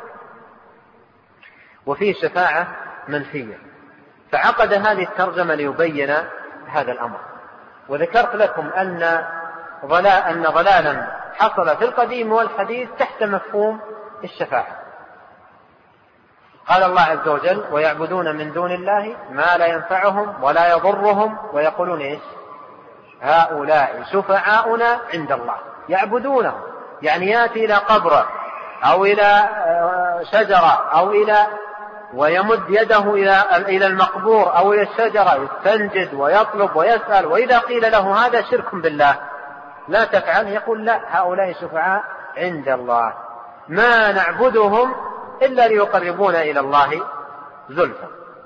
وفيه شفاعة منفية. فعقد هذه الترجمة ليبين هذا الأمر. وذكرت لكم أن ضلال أن ضلالا حصل في القديم والحديث تحت مفهوم الشفاعة. قال الله عز وجل ويعبدون من دون الله ما لا ينفعهم ولا يضرهم ويقولون إيش؟ هؤلاء شفعاؤنا عند الله. يعبدونه يعني يأتي إلى قبره أو إلى شجرة أو إلى ويمد يده إلى المقبور أو إلى الشجرة يستنجد ويطلب ويسأل، وإذا قيل له هذا شرك بالله لا تفعل يقول لا هؤلاء شفعاء عند الله ما نعبدهم إلا ليقربونا إلى الله زلفى.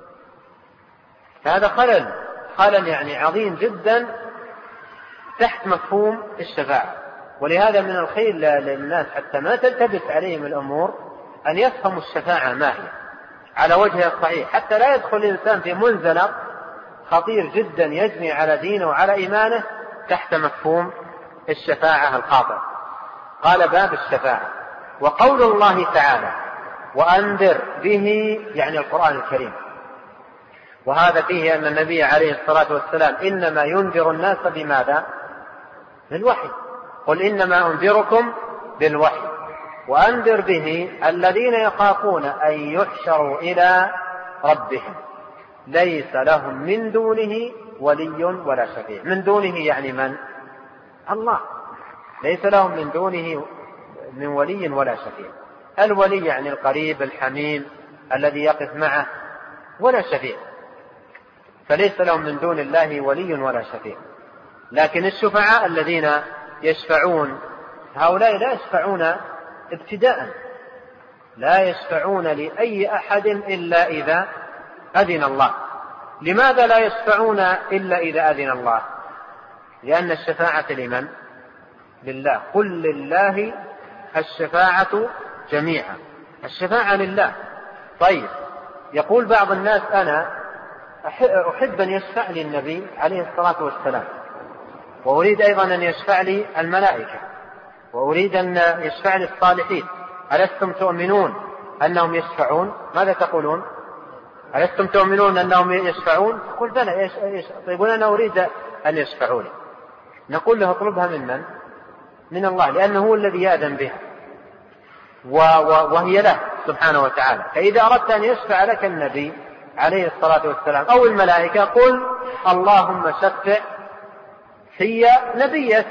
هذا خلل خلل يعني عظيم جدا تحت مفهوم الشفاعة. ولهذا من الخير للناس حتى ما تلتبس عليهم الأمور أن يفهموا الشفاعة ما هي على وجهها الصحيح، حتى لا يدخل الإنسان في منزلق خطير جدا يجني على دينه وعلى إيمانه تحت مفهوم الشفاعة الخاطئ. قال باب الشفاعة. وقول الله تعالى وأنذر به يعني القرآن الكريم، وهذا فيه أن النبي عليه الصلاة والسلام إنما ينذر الناس بماذا؟ بالوحي. قل إنما أنذركم بالوحي. وأنذر به الذين يخافون أن يحشروا إلى ربهم ليس لهم من دونه ولي ولا شفيع. من دونه يعني من؟ الله. ليس لهم من دونه من ولي ولا شفيع. الولي يعني القريب الحميم الذي يقف معه، ولا شفيع، فليس لهم من دون الله ولي ولا شفيع. لكن الشفعاء الذين يشفعون هؤلاء لا يشفعون ابتداء، لا يشفعون لأي أحد إلا إذا أذن الله. لماذا لا يشفعون إلا إذا أذن الله؟ لأن الشفاعة لمن؟ لله. قل لله الشفاعة جميعا. الشفاعة لله. طيب، يقول بعض الناس أنا أحب أن يشفع لي النبي عليه الصلاة والسلام، وأريد أيضا أن يشفع لي الملائكة، وأريد أن يشفع لي الصالحين. ألستم تؤمنون أنهم يشفعون؟ ماذا تقولون؟ ألستم تؤمنون أنهم يشفعون؟ يقول بلى. يقول أنا أريد أن يشفعوا لي. نقول له اطلبها من من؟ من الله، لأنه هو الذي يأذن بها وهي له سبحانه وتعالى. فإذا أردت أن يشفع لك النبي عليه الصلاة والسلام أو الملائكة قل اللهم شفع في نبيك،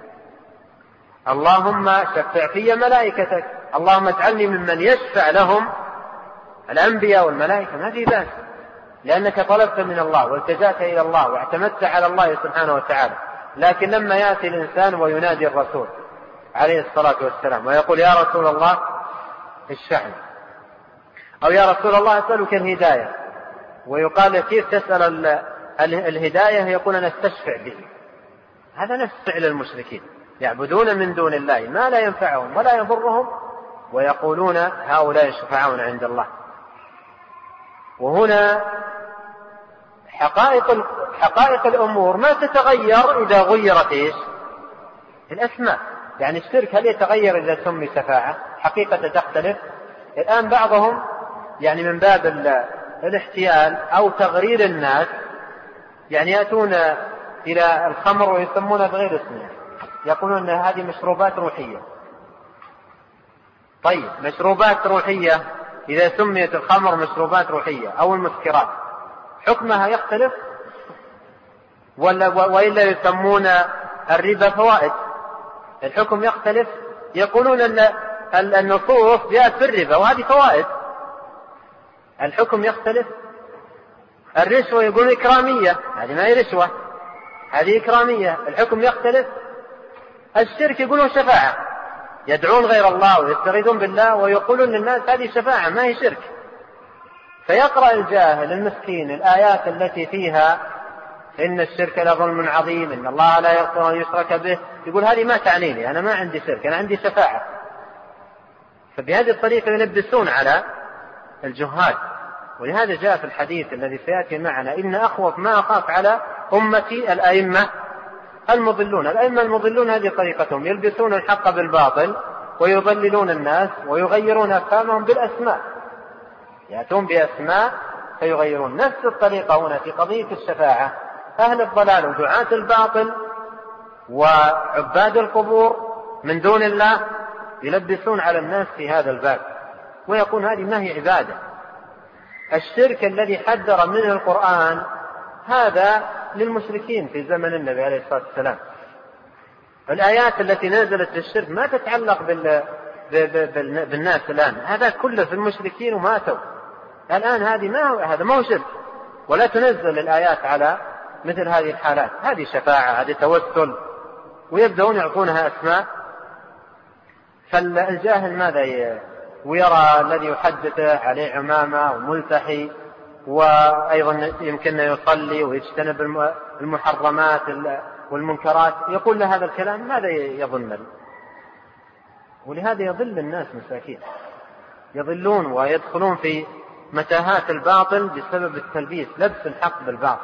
اللهم شفع في ملائكتك، اللهم اجعلني ممن يشفع لهم الأنبياء والملائكة. ما في بأس، لأنك طلبت من الله والتجأت إلى الله واعتمدت على الله سبحانه وتعالى. لكن لما يأتي الإنسان وينادي الرسول عليه الصلاة والسلام ويقول يا رسول الله اشفع لي، أو يا رسول الله أسألك الهداية، ويقال كيف تسأل الهداية؟ يقول أنا استشفع به. هذا نفس فعل المشركين، يعبدون من دون الله ما لا ينفعهم ولا يضرهم ويقولون هؤلاء شفعاؤنا عند الله. وهنا حقائق حقائق الأمور ما تتغير إذا غيرت إيش؟ الأسماء. يعني الشرك هل يتغير إذا سمي شفاعة؟ حقيقة تختلف. الآن بعضهم يعني من باب الاحتيال أو تغرير الناس يعني يأتون إلى الخمر ويسمونها بغير اسمه، يقولون أن هذه مشروبات روحية. طيب، مشروبات روحية إذا سميت الخمر مشروبات روحية أو المسكرات حكمها يختلف؟ ولا وإلا يسمون الربا فوائد، الحكم يختلف؟ يقولون أن النصوص جاءت في الربا وهذه فوائد، الحكم يختلف. الرشوة يقولون إكرامية، هذه ما هي رشوة، هذه إكرامية، الحكم يختلف. الشرك يقولون شفاعة، يدعون غير الله ويستغيثون بالله ويقولون للناس هذه شفاعة ما هي شرك. فيقرأ الجاهل المسكين الآيات التي فيها إن الشرك لظلم عظيم، إن الله لا يغفر أن يشرك به، يقول هذه ما تعنيني، أنا ما عندي شرك، أنا عندي شفاعة. فبهذه الطريقة يلبسون على الجهال. ولهذا جاء في الحديث الذي سيأتي معنا إن أخوف ما أخاف على أمتي الأئمة المضلون. الأئمة المضلون هذه طريقتهم، يلبسون الحق بالباطل ويضللون الناس ويغيرون أفهامهم بالأسماء، يأتون بأسماء فيغيرون. نفس الطريقة هنا في قضية الشفاعة، أهل الضلال ودعاة الباطل وعباد القبور من دون الله يلبسون على الناس في هذا الباب ويقول هذه ما هي عبادة. الشرك الذي حذر منه القرآن هذا للمشركين في زمن النبي عليه الصلاة والسلام. الآيات التي نزلت للشرك ما تتعلق بال... بالناس الآن، هذا كله في المشركين وماتوا. الآن هذه ما هذا ما هو شرك، ولا تنزل الآيات على مثل هذه الحالات. هذه شفاعة، هذه توسل، ويبدأون يعطونها أسماء. فالجاهل ماذا ويرى الذي يحدثه عليه عمامة وملتحي، وأيضا يمكنه يصلي ويجتنب المحرمات والمنكرات، يقول له هذا الكلام، ماذا يظن؟ ولهذا يضل الناس مساكين، يضلون ويدخلون في متاهات الباطل بسبب التلبيس، لبس الحق بالباطل.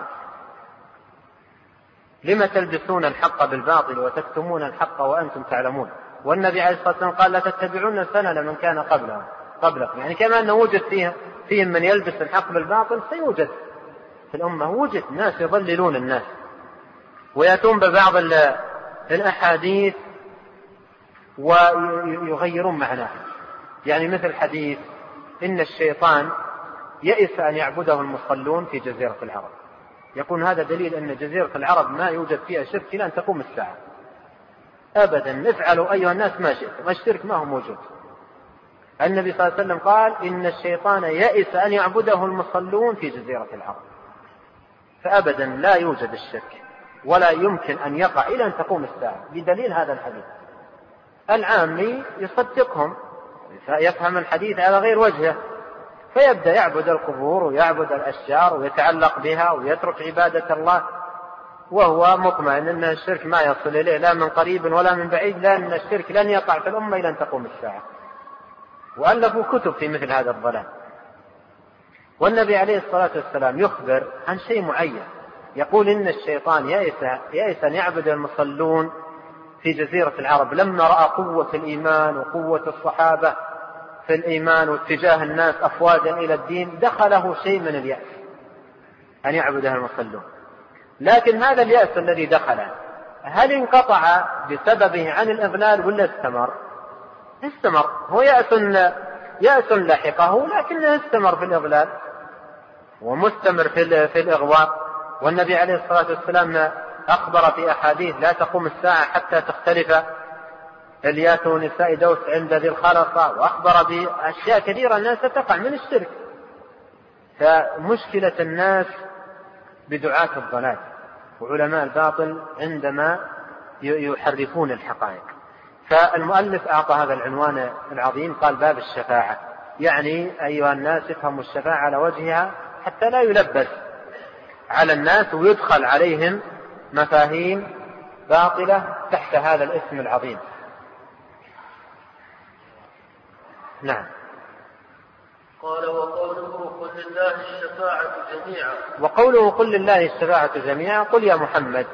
لما تلبسون الحق بالباطل وتكتمون الحق وأنتم تعلمون؟ والنبي عليه الصلاة والسلام قال لا تتبعون سنن من كان قبلهم قبلكم، يعني كما أنه وجد فيها فيهم من يلبس الحق بالباطل، سيوجد في الأمة، وجد ناس يضللون الناس ويأتون ببعض الأحاديث ويغيرون معناها. يعني مثل حديث إن الشيطان يئس أن يعبده المصلون في جزيرة العرب، يكون هذا دليل أن جزيرة العرب ما يوجد فيها شرك إلى أن تقوم الساعة أبدا. افعلوا أيها الناس ما شئتم، الشرك ما هو موجود. النبي صلى الله عليه وسلم قال إن الشيطان يئس أن يعبده المصلون في جزيرة العرب، فأبدا لا يوجد الشرك ولا يمكن أن يقع إلى أن تقوم الساعة بدليل هذا الحديث. العامي يصدقهم، يفهم الحديث على غير وجهه، فيبدأ يعبد القبور ويعبد الأشجار ويتعلق بها ويترك عبادة الله، وهو مطمئن أن الشرك ما يصل إليه لا من قريب ولا من بعيد، لأن الشرك لن يقع في الأمة إلى أن تقوم الساعة. وألفوا كتب في مثل هذا الضلال. والنبي عليه الصلاة والسلام يخبر عن شيء معين، يقول إن الشيطان يئس أن يعبد المصلون في جزيرة العرب لما رأى قوة الإيمان وقوة الصحابة في الإيمان واتجاه الناس أفواجا إلى الدين، دخله شيء من اليأس أن يعبدها المصلون. لكن هذا اليأس الذي دخله هل انقطع بسببه عن الإضلال ولا استمر؟ استمر، هو يأس يأس لحقه، لكنه استمر في الإضلال ومستمر في, في الإغواء. والنبي عليه الصلاة والسلام أخبر في أحاديث لا تقوم الساعة حتى تختلف اليات ونساء دوس عند ذي الخلصة، وأخبر بأشياء كثيرة الناس تقع من الشرك. فمشكلة الناس بدعاة الضلال وعلماء الباطل عندما يحرفون الحقائق. فالمؤلف أعطى هذا العنوان العظيم، قال باب الشفاعة، يعني أيها الناس افهموا الشفاعة على وجهها حتى لا يلبس على الناس ويدخل عليهم مفاهيم باطلة تحت هذا الاسم العظيم. نعم. قال وقوله قل لله الشفاعة جميعا، وقوله قل لله الشفاعة جميعا، قل يا محمد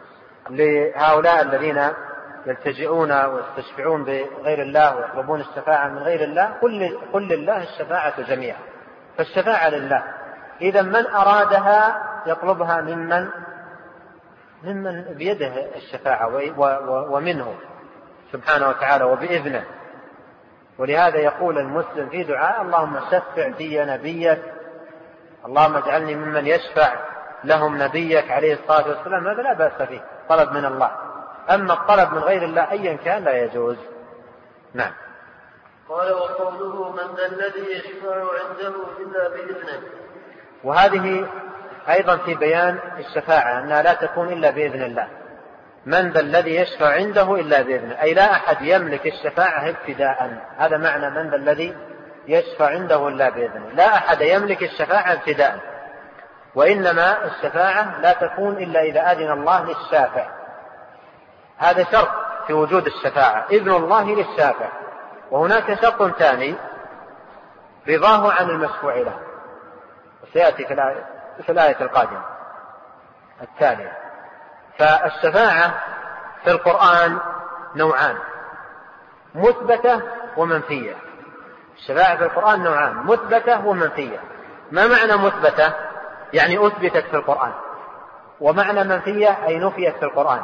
لهؤلاء الذين يلتجئون ويستشفعون بغير الله ويطلبون الشفاعة من غير الله، قل, قل لله الشفاعة جميعا، فالشفاعة لله. إذا من أرادها يطلبها ممن ممن بيده الشفاعة ومنه سبحانه وتعالى وبإذنه. ولهذا يقول المسلم في دعاء اللهم شفع في نبيك، اللهم اجعلني ممن يشفع لهم نبيك عليه الصلاة والسلام، هذا لا بأس فيه، طلب من الله. أما الطلب من غير الله أيا كان لا يجوز. نعم. قال وقوله من ذا الذي يشفع عنده إلا بإذنه، وهذه أيضا في بيان الشفاعة أنها لا تكون إلا بإذن الله. من ذا الذي يشفع عنده إلا بإذنه، أي لا أحد يملك الشفاعة ابتداء، هذا معنى من ذا الذي يشفع عنده إلا بإذنه، لا أحد يملك الشفاعة ابتداء، وإنما الشفاعة لا تكون إلا إذا أذن الله للشافع، هذا شرط في وجود الشفاعة، إذن الله للشافع. وهناك شرط ثاني رضاه عن المشفوع له، وسيأتي في الآية القادمة التالية. فالشفاعة في القرآن نوعان، مثبتة ومنفية. الشفاعة في القرآن نوعان، مثبتة ومنفية. ما معنى مثبتة؟ يعني أثبتت في القرآن، ومعنى منفية أي نفيت في القرآن.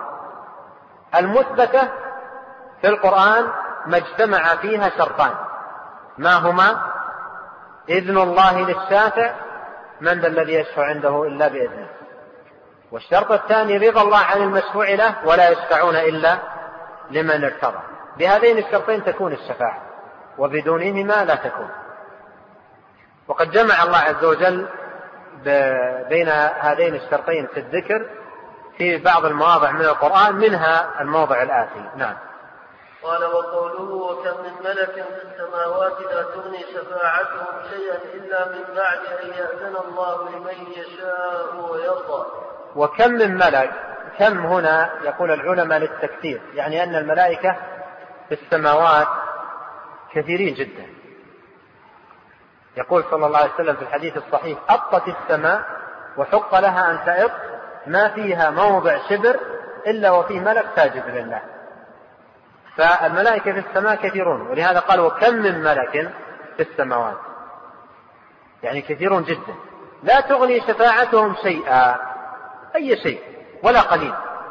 المثبتة في القرآن ما اجتمع فيها شرطان، ما هما؟ إذن الله للشافع، من ذا الذي يشفع عنده إلا بإذنه. والشرط الثاني رضا الله عن المشفوع له، ولا يشفعون إلا لمن ارتضى. بهذين الشرطين تكون الشفاعة، وبدونهما لا تكون. وقد جمع الله عز وجل بين هذين الشرطين في الذكر في بعض المواضع من القرآن، منها الموضع الآتي. نعم. قال وقوله وكم من ملك في السماوات لا تغني شفاعتهم شيئا إلا من بعد أن يأذن الله لمن يشاء ويرضى. وكم من ملك، كم هنا يقول العلماء للتكثير، يعني أن الملائكة في السماوات كثيرين جدا. يقول صلى الله عليه وسلم في الحديث الصحيح أطت السماء وحق لها أن تأط ما فيها موضع شبر إلا وفيه ملك ساجد لله. فالملائكة في السماء كثيرون، ولهذا قال وكم من ملك في السماوات، يعني كثيرون جدا. لا تغني شفاعتهم شيئا، أي شيء ولا قليل،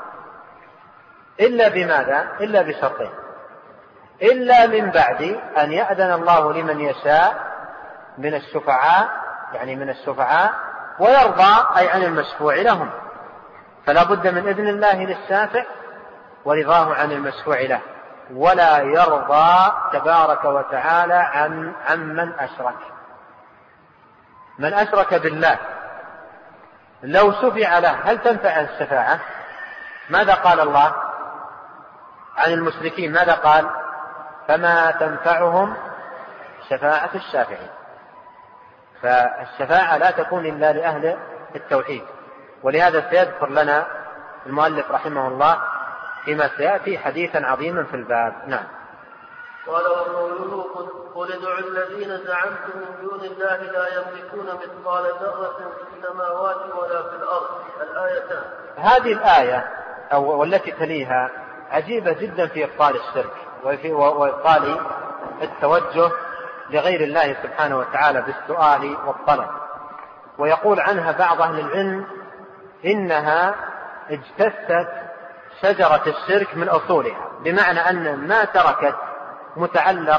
إلا بماذا؟ إلا بشرطين: إلا من بعد أن يأذن الله لمن يشاء من الشفعاء، يعني من الشفعاء، ويرضى أي عن المشفوع لهم. فلا بد من إذن الله للشافع ورضاه عن المشفوع له، ولا يرضى تبارك وتعالى عن عمن أشرك. من أشرك بالله لو شفع له هل تنفع الشفاعة؟ ماذا قال الله عن المشركين؟ ماذا قال؟ فما تنفعهم شفاعة الشافعين. فالشفاعة لا تكون إلا لأهل التوحيد، ولهذا سيذكر لنا المؤلف رحمه الله فيما سيأتي حديثا عظيما في الباب. نعم. قال وقوله قل ادعوا الذين زعمتم من دون الله لا يملكون مثقال ذرة في السماوات ولا في الأرض، الآيتان. هذه الآية أو والتي تليها عجيبة جدا في إبطال الشرك وفي وإبطال التوجه لغير الله سبحانه وتعالى بالسؤال والطلب. ويقول عنها بعض أهل العلم إنها اجتثت شجرة الشرك من أصولها، بمعنى أن ما تركت متعلق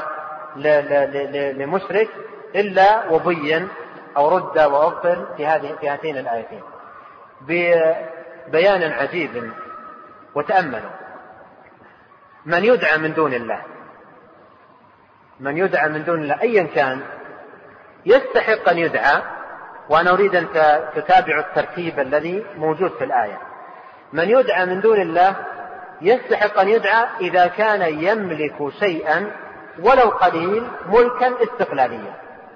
لمشرك إلا وبين أو رد وأبطل في هذه في هاتين الآيتين ببيان عجيب. وتأملوا: من يدعى من دون الله، من يدعى من دون الله أيا كان يستحق أن يدعى. وأنا أريد أن تتابعوا الترتيب الذي موجود في الآية. من يدعى من دون الله يستحق أن يدعى إذا كان يملك شيئا ولو قليل ملكا استقلاليا.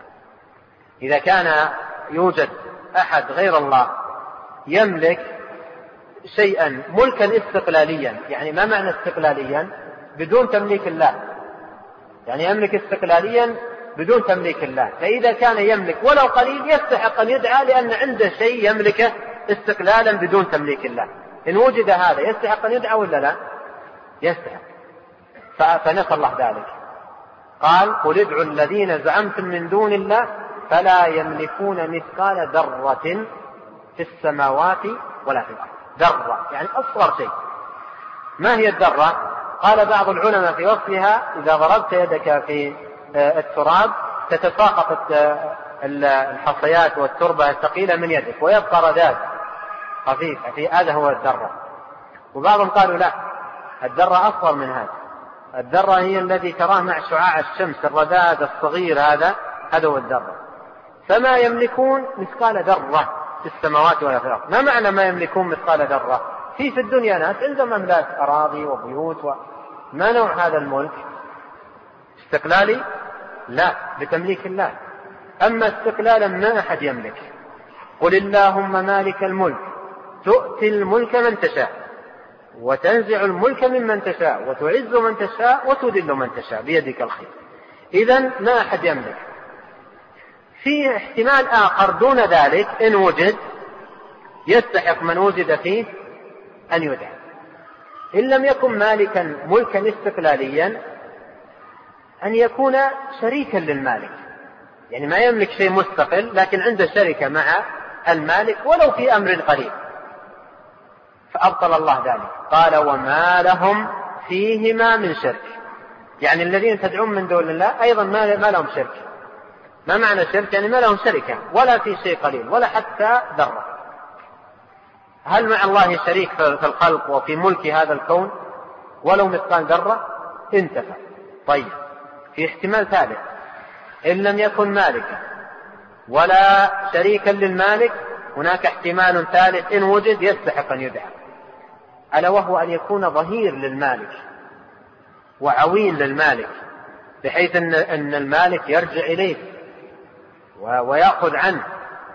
إذا كان يوجد أحد غير الله يملك شيئا ملكا استقلاليا، يعني ما معنى استقلاليا؟ بدون تمليك الله، يعني يملك استقلاليا بدون تمليك الله. فإذا كان يملك ولو قليل يستحق أن يدعى، لأن عنده شيء يملكه استقلالا بدون تمليك الله. إن وجد هذا يستحق أن يدعى ولا لا؟ يستحق. فنسأل الله ذلك. قال قل ادعوا الذين زعمتم من دون الله فلا يملكون مثقال ذرة في السماوات ولا في الأرض. ذرة يعني أصغر شيء. ما هي الذرة؟ قال بعض العلماء في وصفها: إذا ضربت يدك في التراب تتساقط الحصيات والتربة الثقيلة من يدك ويبقى رذاذ خفيف، هذا هو الذرة. وبعضهم قالوا لا، الذرة أصغر من هذا. الذرة هي الذي تراه مع شعاع الشمس، الرذاذ الصغير هذا هذا هو الذرة. فما يملكون مثقال ذرة في السماوات ولا في الأرض. ما معنى ما يملكون مثقال ذرة؟ في في الدنيا ناس عندهم أملاك أراضي وبيوت و... ما نوع هذا الملك؟ استقلالي؟ لا، بتمليك الله. أما استقلالا ما أحد يملك. قل اللهم مالك الملك تؤتي الملك من تشاء وتنزع الملك ممن تشاء وتعز من تشاء وتذل من تشاء بيدك الخير. إذن ما أحد يملك. في احتمال آخر دون ذلك إن وجد يستحق من وجد فيه أن يدعى. إن لم يكن مالكا ملكا استقلاليا أن يكون شريكا للمالك، يعني ما يملك شيء مستقل لكن عنده شركة مع المالك ولو في أمر قليل، فأبطل الله ذلك. قال وما لهم فيهما من شرك، يعني الذين تدعون من دون الله أيضا ما لهم شرك. ما معنى شرك؟ يعني ما لهم شركة ولا في شيء قليل ولا حتى ذرة. هل مع الله شريك في الخلق وفي ملك هذا الكون ولو مثقال ذرة؟ انتفى. طيب، في احتمال ثالث: إن لم يكن مالكا ولا شريكا للمالك هناك احتمال ثالث إن وجد يستحق أن يدعى، ألا وهو أن يكون ظهير للمالك وعوين للمالك، بحيث أن أن المالك يرجع إليه ويأخذ عنه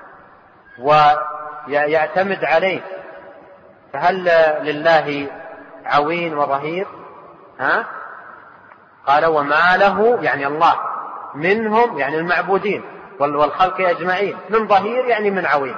ويعتمد عليه. فهل لله عوين وظهير؟ ها؟ قال وما له يعني الله منهم يعني المعبودين والخلق أجمعين من ظهير يعني من عوين.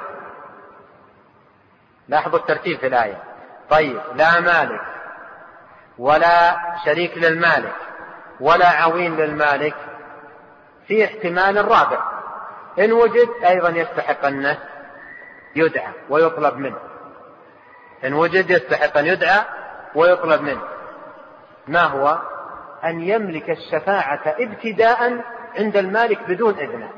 لاحظوا الترتيب في الآية. طيب لا مالك ولا شريك للمالك ولا عوين للمالك، في احتمال الرابع إن وجد أيضا يستحق أن يدعى ويطلب منه، إن وجد يستحق أن يدعى ويطلب منه. ما هو؟ أن يملك الشفاعة ابتداء عند المالك بدون إذنه،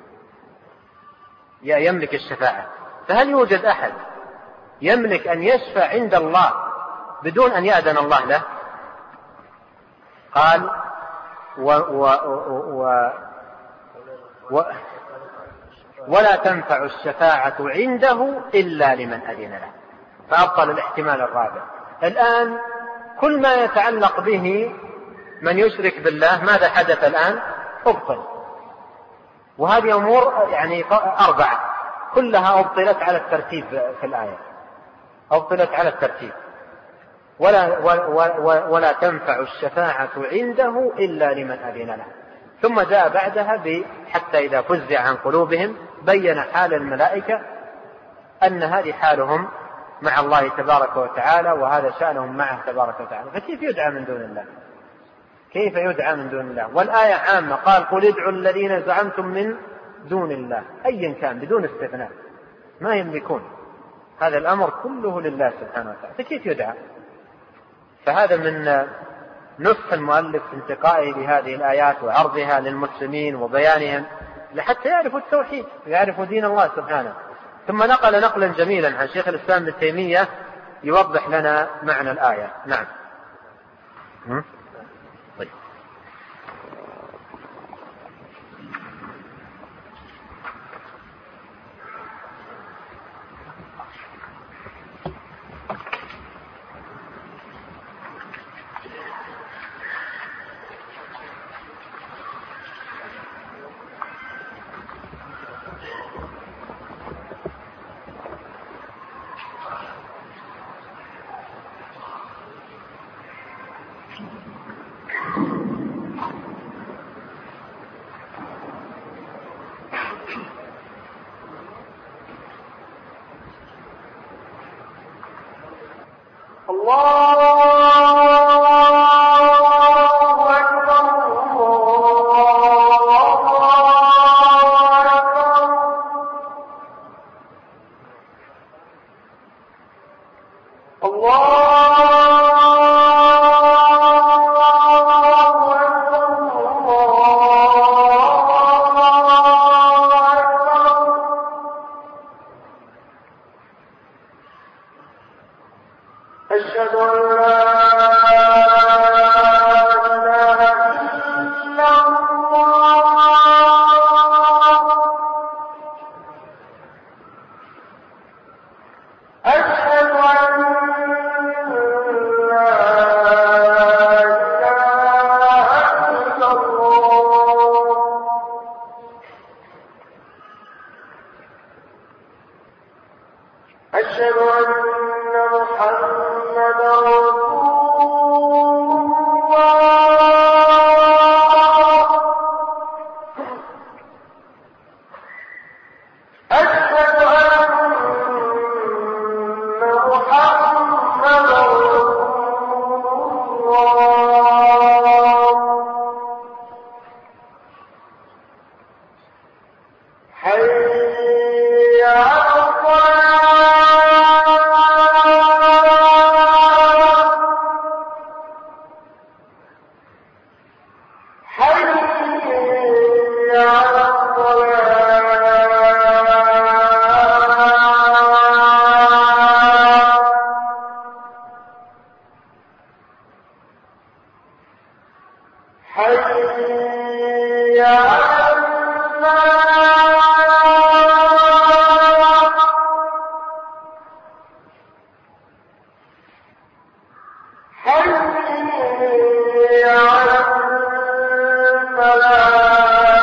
يملك الشفاعة. فهل يوجد أحد يملك أن يشفع عند الله بدون أن يأذن الله له؟ قال و و و و ولا تنفع الشفاعة عنده إلا لمن أذن له، فأبطل الاحتمال الرابع. الآن كل ما يتعلق به من يشرك بالله ماذا حدث الآن؟ أبطل. وهذه أمور يعني أربعة كلها أبطلت على الترتيب في الآية، أبطلت على الترتيب. ولا, ولا, ولا تنفع الشفاعة عنده إلا لمن أذن له. ثم جاء بعدها حتى إذا فزع عن قلوبهم بين حال الملائكة أن هذه حالهم مع الله تبارك وتعالى، وهذا شأنهم معه تبارك وتعالى. فكيف يدعى من دون الله؟ كيف يدعى من دون الله؟ والآية عامة، قال قل ادعوا الذين زعمتم من دون الله، أيا كان بدون استثناء، ما يملكون. هذا الأمر كله لله سبحانه وتعالى، فكيف يدعى؟ فهذا من نصح المؤلف في انتقائه لهذه الآيات وعرضها للمسلمين وبيانهم لحتى يعرفوا التوحيد ويعرفوا دين الله سبحانه. ثم نقل نقلا جميلا عن شيخ الإسلام ابن تيمية يوضح لنا معنى الآية. نعم. طيب. على الفلاح.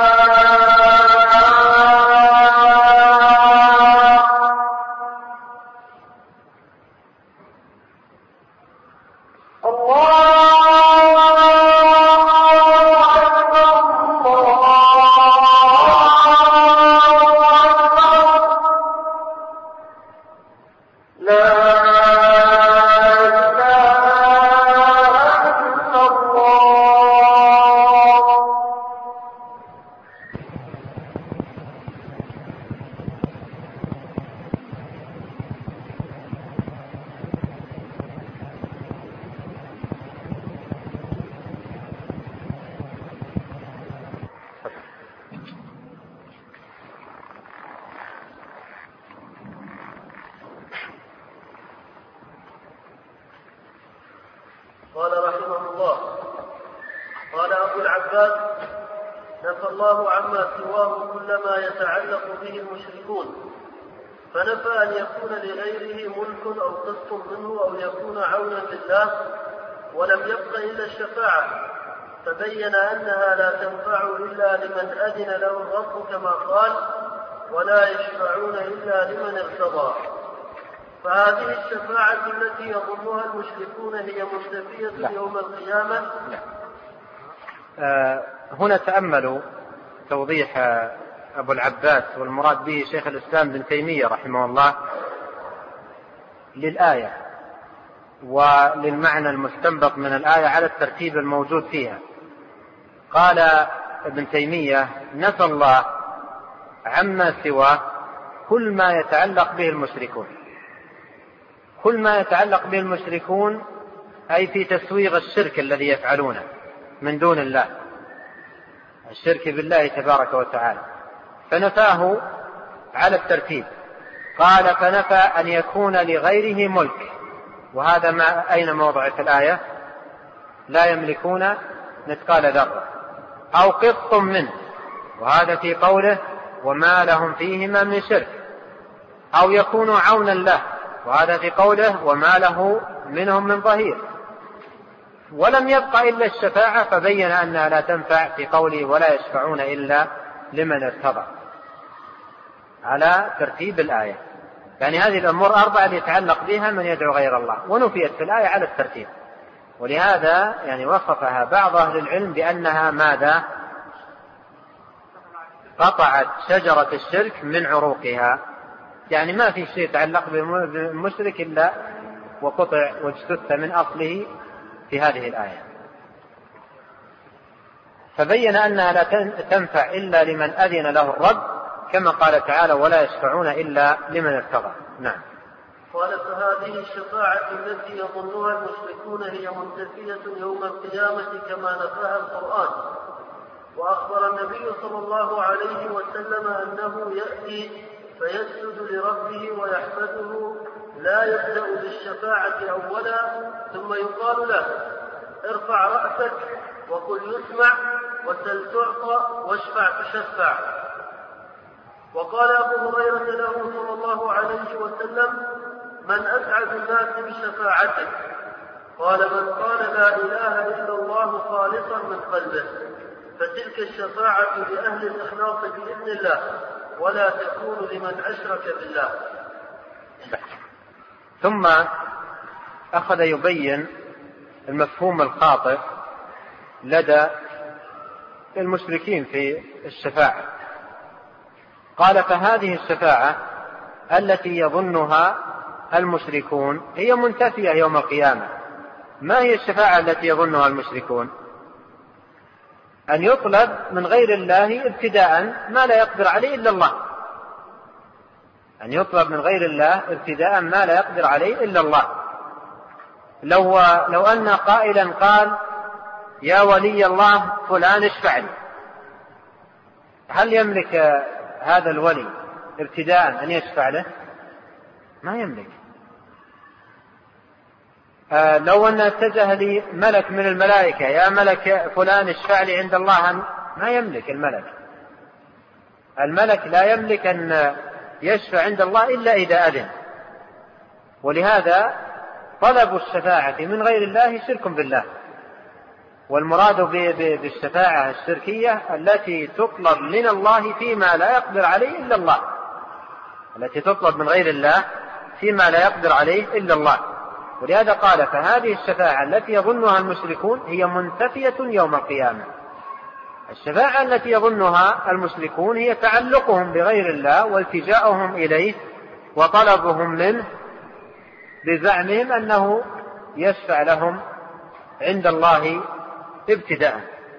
قال رحمه الله: قال أبو العباس: نفى الله عما سواه كل ما يتعلق به المشركون، فنفى أن يكون لغيره ملك أو قسط منه أو يكون عونا لله، ولم يبق إلا الشفاعة، فبين أنها لا تنفع إلا لمن أذن له الرب كما قال: ولا يشفعون إلا لمن ارتضى. فهذه الشفاعة التي يظنها المشركون هي منتفية يوم القيامة. آه هنا تأملوا توضيح أبو العباس والمراد به شيخ الإسلام بن تيمية رحمه الله للآية وللمعنى المستنبط من الآية على الترتيب الموجود فيها. قال ابن تيمية: نفى الله عما سواه كل ما يتعلق به المشركون. كل ما يتعلق به المشركون أي في تسويغ الشرك الذي يفعلونه من دون الله، الشرك بالله تبارك وتعالى، فنفاه على الترتيب. قال: فنفى أن يكون لغيره ملك، وهذا ما أين موضع في الآية؟ لا يملكون مثقال ذرة، أو قسط منه، وهذا في قوله: وما لهم فيهما من شرك، أو يكون عونا له، وهذا في قوله: وما له منهم من ظهير. ولم يبق إلا الشفاعة، فبين أنها لا تنفع في قوله: ولا يشفعون إلا لمن ارتضى، على ترتيب الآية. يعني هذه الأمور أربعة يتعلق بها من يدعو غير الله، ونفيت في الآية على الترتيب. ولهذا يعني وصفها بعض أهل العلم بأنها ماذا؟ قطعت شجرة الشرك من عروقها، يعني ما في شيء يتعلق بالمشرك إلا وقطع واجتث من أصله في هذه الآية. فبين أنها لا تنفع إلا لمن أذن له الرب، كما قال تعالى: ولا يشفعون إلا لمن ارتضى. نعم. قال: فهذه الشفاعة التي يظنها المشركون هي منتفية يوم القيامة كما نفاها القرآن. وأخبر النبي صلى الله عليه وسلم أنه يأتي فيسجد لربه ويحمده، لا يبدأ بالشفاعة أولا، ثم يقال له: ارفع رأسك وقل يسمع، وسل تعطى، واشفع تشفع. وقال أبو هريرة له صلى الله عليه وسلم: من أسعد الناس بشفاعتك؟ قال: من قال لا إله إلا الله خالصا من قلبه، فتلك الشفاعة لأهل الإخلاص بإذن الله، ولا تكون لمن أشرك بالله. ثم أخذ يبين المفهوم الخاطئ لدى المشركين في الشفاعة. قال: فهذه الشفاعة التي يظنها المشركون هي منتفية يوم القيامة. ما هي الشفاعة التي يظنها المشركون؟ أن يطلب من غير الله ابتداء ما لا يقدر عليه إلا الله. أن يطلب من غير الله ابتداء ما لا يقدر عليه إلا الله. لو, لو أن قائلا قال: يا ولي الله فلان اشفع لي، هل يملك هذا الولي ابتداء أن يشفع له؟ ما يملك. آه لو أن اتجه لي ملك من الملائكة: يا ملك فلان اشفع لي عند الله، ما يملك الملك. الملك لا يملك أن يشفع عند الله إلا إذا أذن. ولهذا طلب الشفاعة من غير الله شرك بالله، والمراد بالشفاعة الشركية التي تطلب من الله فيما لا يقدر عليه إلا الله، التي تطلب من غير الله فيما لا يقدر عليه إلا الله. ولهذا قال: فهذه الشفاعة التي يظنها المشركون هي منتفية يوم القيامة. الشفاعة التي يظنها المشركون هي تعلقهم بغير الله والتجاؤهم إليه وطلبهم منه بزعمهم أنه يشفع لهم عند الله ابتداء.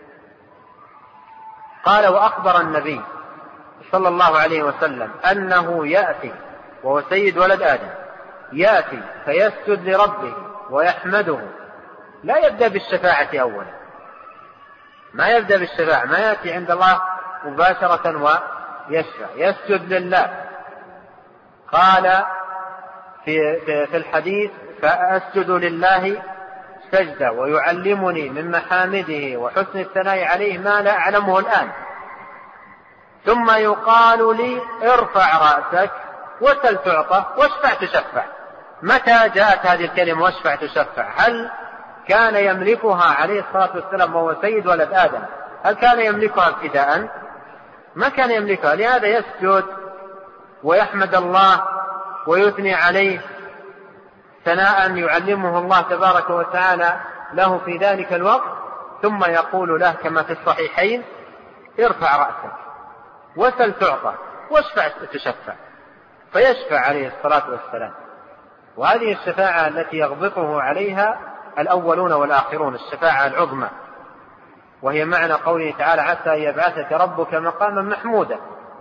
قال: وأخبر النبي صلى الله عليه وسلم أنه يأتي وهو سيد ولد آدم، يأتي فيسجد لربه ويحمده، لا يبدأ بالشفاعة أولا، ما يبدأ بالشفاعة، ما يأتي عند الله مباشرة ويشفع، يسجد لله. قال في, في الحديث: فأسجد لله سجدة ويعلمني من محامده وحسن الثناء عليه ما لا أعلمه الآن، ثم يقال لي: ارفع رأسك وسل تعطى واشفع تشفع. متى جاءت هذه الكلمة واشفع تشفع؟ هل كان يملكها عليه الصلاة والسلام وهو سيد ولد آدم؟ هل كان يملكها ابتداء؟ ما كان يملكها. لهذا يسجد ويحمد الله ويثني عليه ثناء يعلمه الله تبارك وتعالى له في ذلك الوقت، ثم يقول له كما في الصحيحين: ارفع رأسك وسل تعطى واشفع تشفع، فيشفع عليه الصلاة والسلام. وهذه الشفاعة التي يغبطه عليها الأولون والآخرون، الشفاعة العظمى، وهي معنى قوله تعالى: عسى أن يبعثك ربك مقاما محمودا.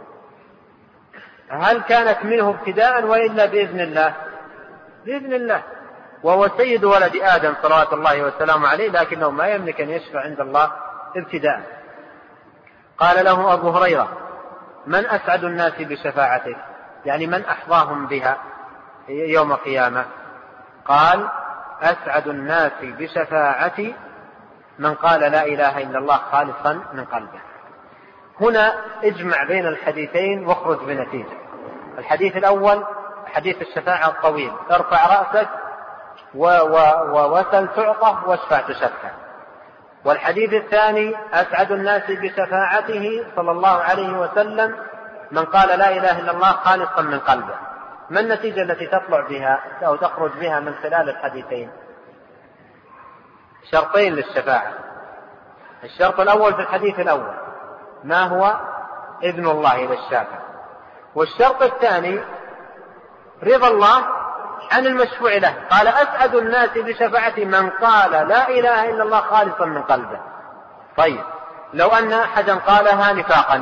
هل كانت منه ابتداء وإلا بإذن الله؟ بإذن الله، وهو سيد ولد آدم صلوات الله وسلامه عليه، لكنه ما يملك أن يشفع عند الله ابتداء. قال له أبو هريرة: من أسعد الناس بشفاعتك؟ يعني من أحظاهم بها يوم القيامة؟ قال: أسعد الناس بشفاعتي من قال لا إله إلا الله خالصا من قلبه. هنا اجمع بين الحديثين واخرج بنتيجة. الحديث الأول حديث الشفاعة الطويل: ارفع رأسك ووسل تعطى واشفع تشفع. والحديث الثاني: أسعد الناس بشفاعته صلى الله عليه وسلم من قال لا إله إلا الله خالصا من قلبه. ما النتيجة التي تطلع بها أو تخرج بها من خلال الحديثين؟ شرطين للشفاعة. الشرط الأول في الحديث الأول ما هو؟ إذن الله للشافع. والشرط الثاني رضا الله عن المشفوع له. قال: أسعد الناس بشفاعتي من قال لا إله إلا الله خالصا من قلبه. طيب، لو أن أحدا قالها نفاقا،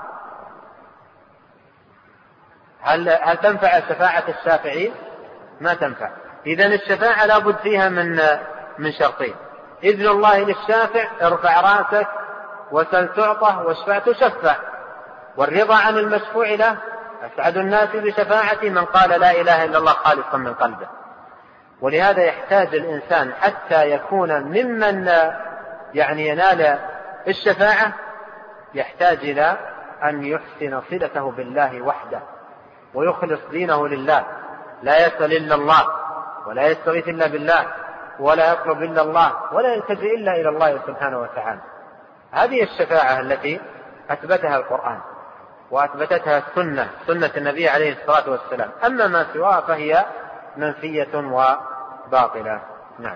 هل, هل تنفع شفاعة الشافعين؟ ما تنفع. إذن الشفاعة لابد فيها من, من شرطين: إذن الله للشافع، ارفع رأسك وسل تعطى واشفع تشفع. والرضا عن المشفوع له: أسعد الناس بشفاعتي من قال لا إله إلا الله خالصا من قلبه. ولهذا يحتاج الإنسان حتى يكون ممن يعني ينال الشفاعة، يحتاج إلى أن يحسن صلته بالله وحده ويخلص دينه لله، لا يسأل إلا الله ولا يستغيث إلا بالله ولا يطلب إلا الله ولا يلتجئ إلا إلى الله سبحانه وتعالى. هذه الشفاعة التي أثبتها القرآن وأثبتتها السنة، سنة النبي عليه الصلاة والسلام. أما ما سواها فهي منفية وباطلة. نعم.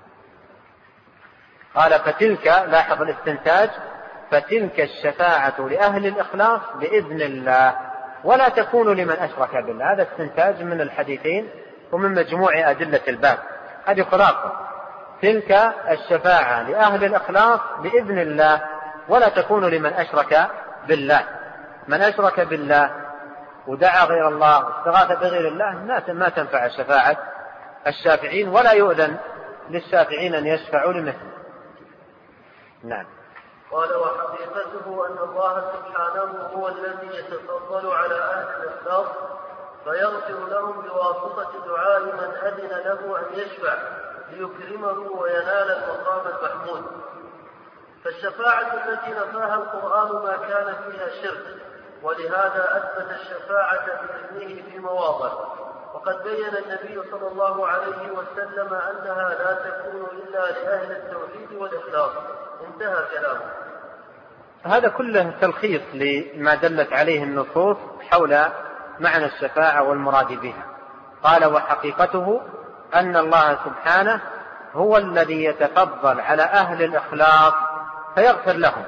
قال: فتلك، لاحظ الاستنتاج، فتلك الشفاعة لأهل الإخلاص بإذن الله ولا تكون لمن أشرك بالله. هذا استنتاج من الحديثين ومن مجموع أدلة الباب. هذه خلاصة: تلك الشفاعة لأهل الإخلاص بإذن الله ولا تكون لمن أشرك بالله. من أشرك بالله ودعا غير الله واستغاث بغير الله ما تنفع شفاعة الشافعين، ولا يؤذن للشافعين أن يشفعوا لمثله. نعم. قال: وحقيقته أن الله سبحانه هو الذي يتفضل على أهل الإخلاص فيغفر لهم بواسطة دعاء من أذن له أن يشفع ليكرمه وينال المقام المحمود. فالشفاعة التي نفاها القرآن ما كان فيها شرك، ولهذا أثبت الشفاعة بإذنه في مواضع، وقد بين النبي صلى الله عليه وسلم أنها لا تكون إلا لأهل التوحيد والإخلاص. انتهى كلامه. هذا كله تلخيص لما دلت عليه النصوص حول معنى الشفاعة والمراد بها. قال وحقيقته أن الله سبحانه هو الذي يتفضل على أهل الإخلاص فيغفر لهم،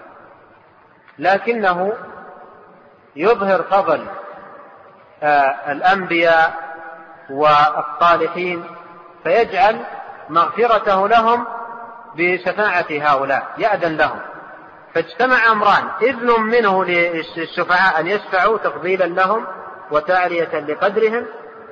لكنه يظهر فضل آه الأنبياء والصالحين فيجعل مغفرته لهم بشفاعة هؤلاء، يأذن لهم. فاجتمع أمران: إذن منه للشفعاء أن يشفعوا تفضيلا لهم وتعلية لقدرهم،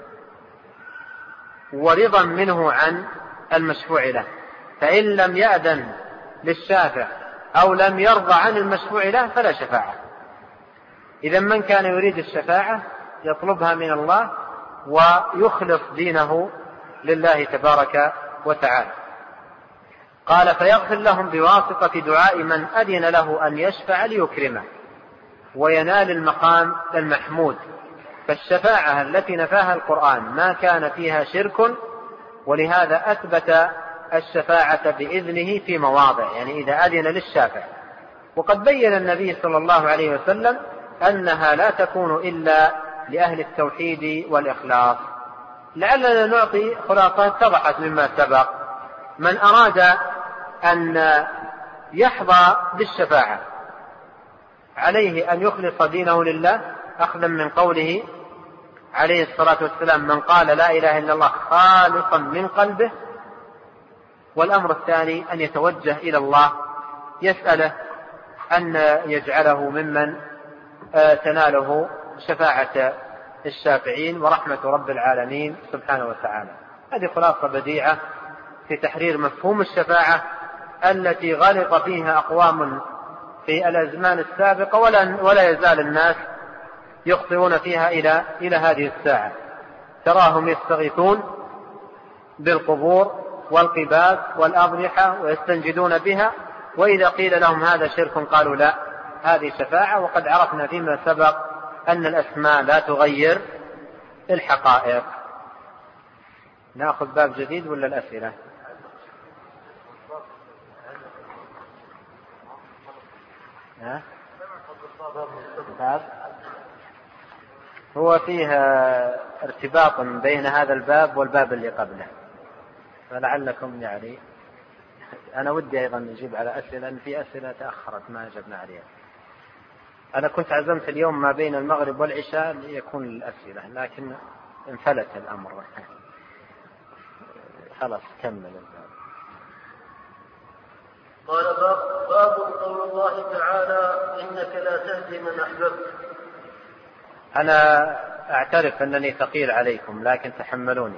ورضا منه عن المشفوع له. فإن لم يأذن للشافع أو لم يرضى عن المشفوع له فلا شفاعة. إذا من كان يريد الشفاعة يطلبها من الله ويخلص دينه لله تبارك وتعالى. قال فيغفر لهم بواسطة دعاء من أذن له أن يشفع ليكرمه وينال المقام المحمود. فالشفاعة التي نفاها القرآن ما كان فيها شرك، ولهذا أثبت الشفاعة بإذنه في مواضع، يعني إذا أذن للشافع. وقد بين النبي صلى الله عليه وسلم أنها لا تكون إلا لأهل التوحيد والإخلاص. لعلنا نعطي خلاصة اتضحت مما سبق. من أراد أن يحظى بالشفاعة عليه أن يخلص دينه لله، أخذا من قوله عليه الصلاة والسلام: من قال لا إله إلا الله خالصا من قلبه. والأمر الثاني أن يتوجه إلى الله يسأله أن يجعله ممن تناله شفاعة الشافعين ورحمة رب العالمين سبحانه وتعالى. هذه خلاصة بديعة في تحرير مفهوم الشفاعة التي غلط فيها أقوام في الأزمان السابقة، ولا, ولا يزال الناس يخطئون فيها إلى, إلى هذه الساعة. تراهم يستغيثون بالقبور والقباب والأضرحة ويستنجدون بها، وإذا قيل لهم هذا شرك قالوا لا، هذه شفاعة. وقد عرفنا فيما سبق أن الأسماء لا تغير الحقائق. نأخذ باب جديد ولا الأسئلة؟ ها؟ باب هو فيها ارتباط بين هذا الباب والباب اللي قبله، فلعلكم يعني أنا ودي أيضا نجيب على أسئلة، لأن في أسئلة تأخرت ما أجبنا عليها. أنا كنت عزمت اليوم ما بين المغرب والعشاء ليكون الأسئلة، لكن انفلت الأمر. خلاص كمل الباب. قال باب, باب قول الله تعالى: إنك لا تهدي من أحببت. أنا أعترف أنني ثقيل عليكم لكن تحملوني.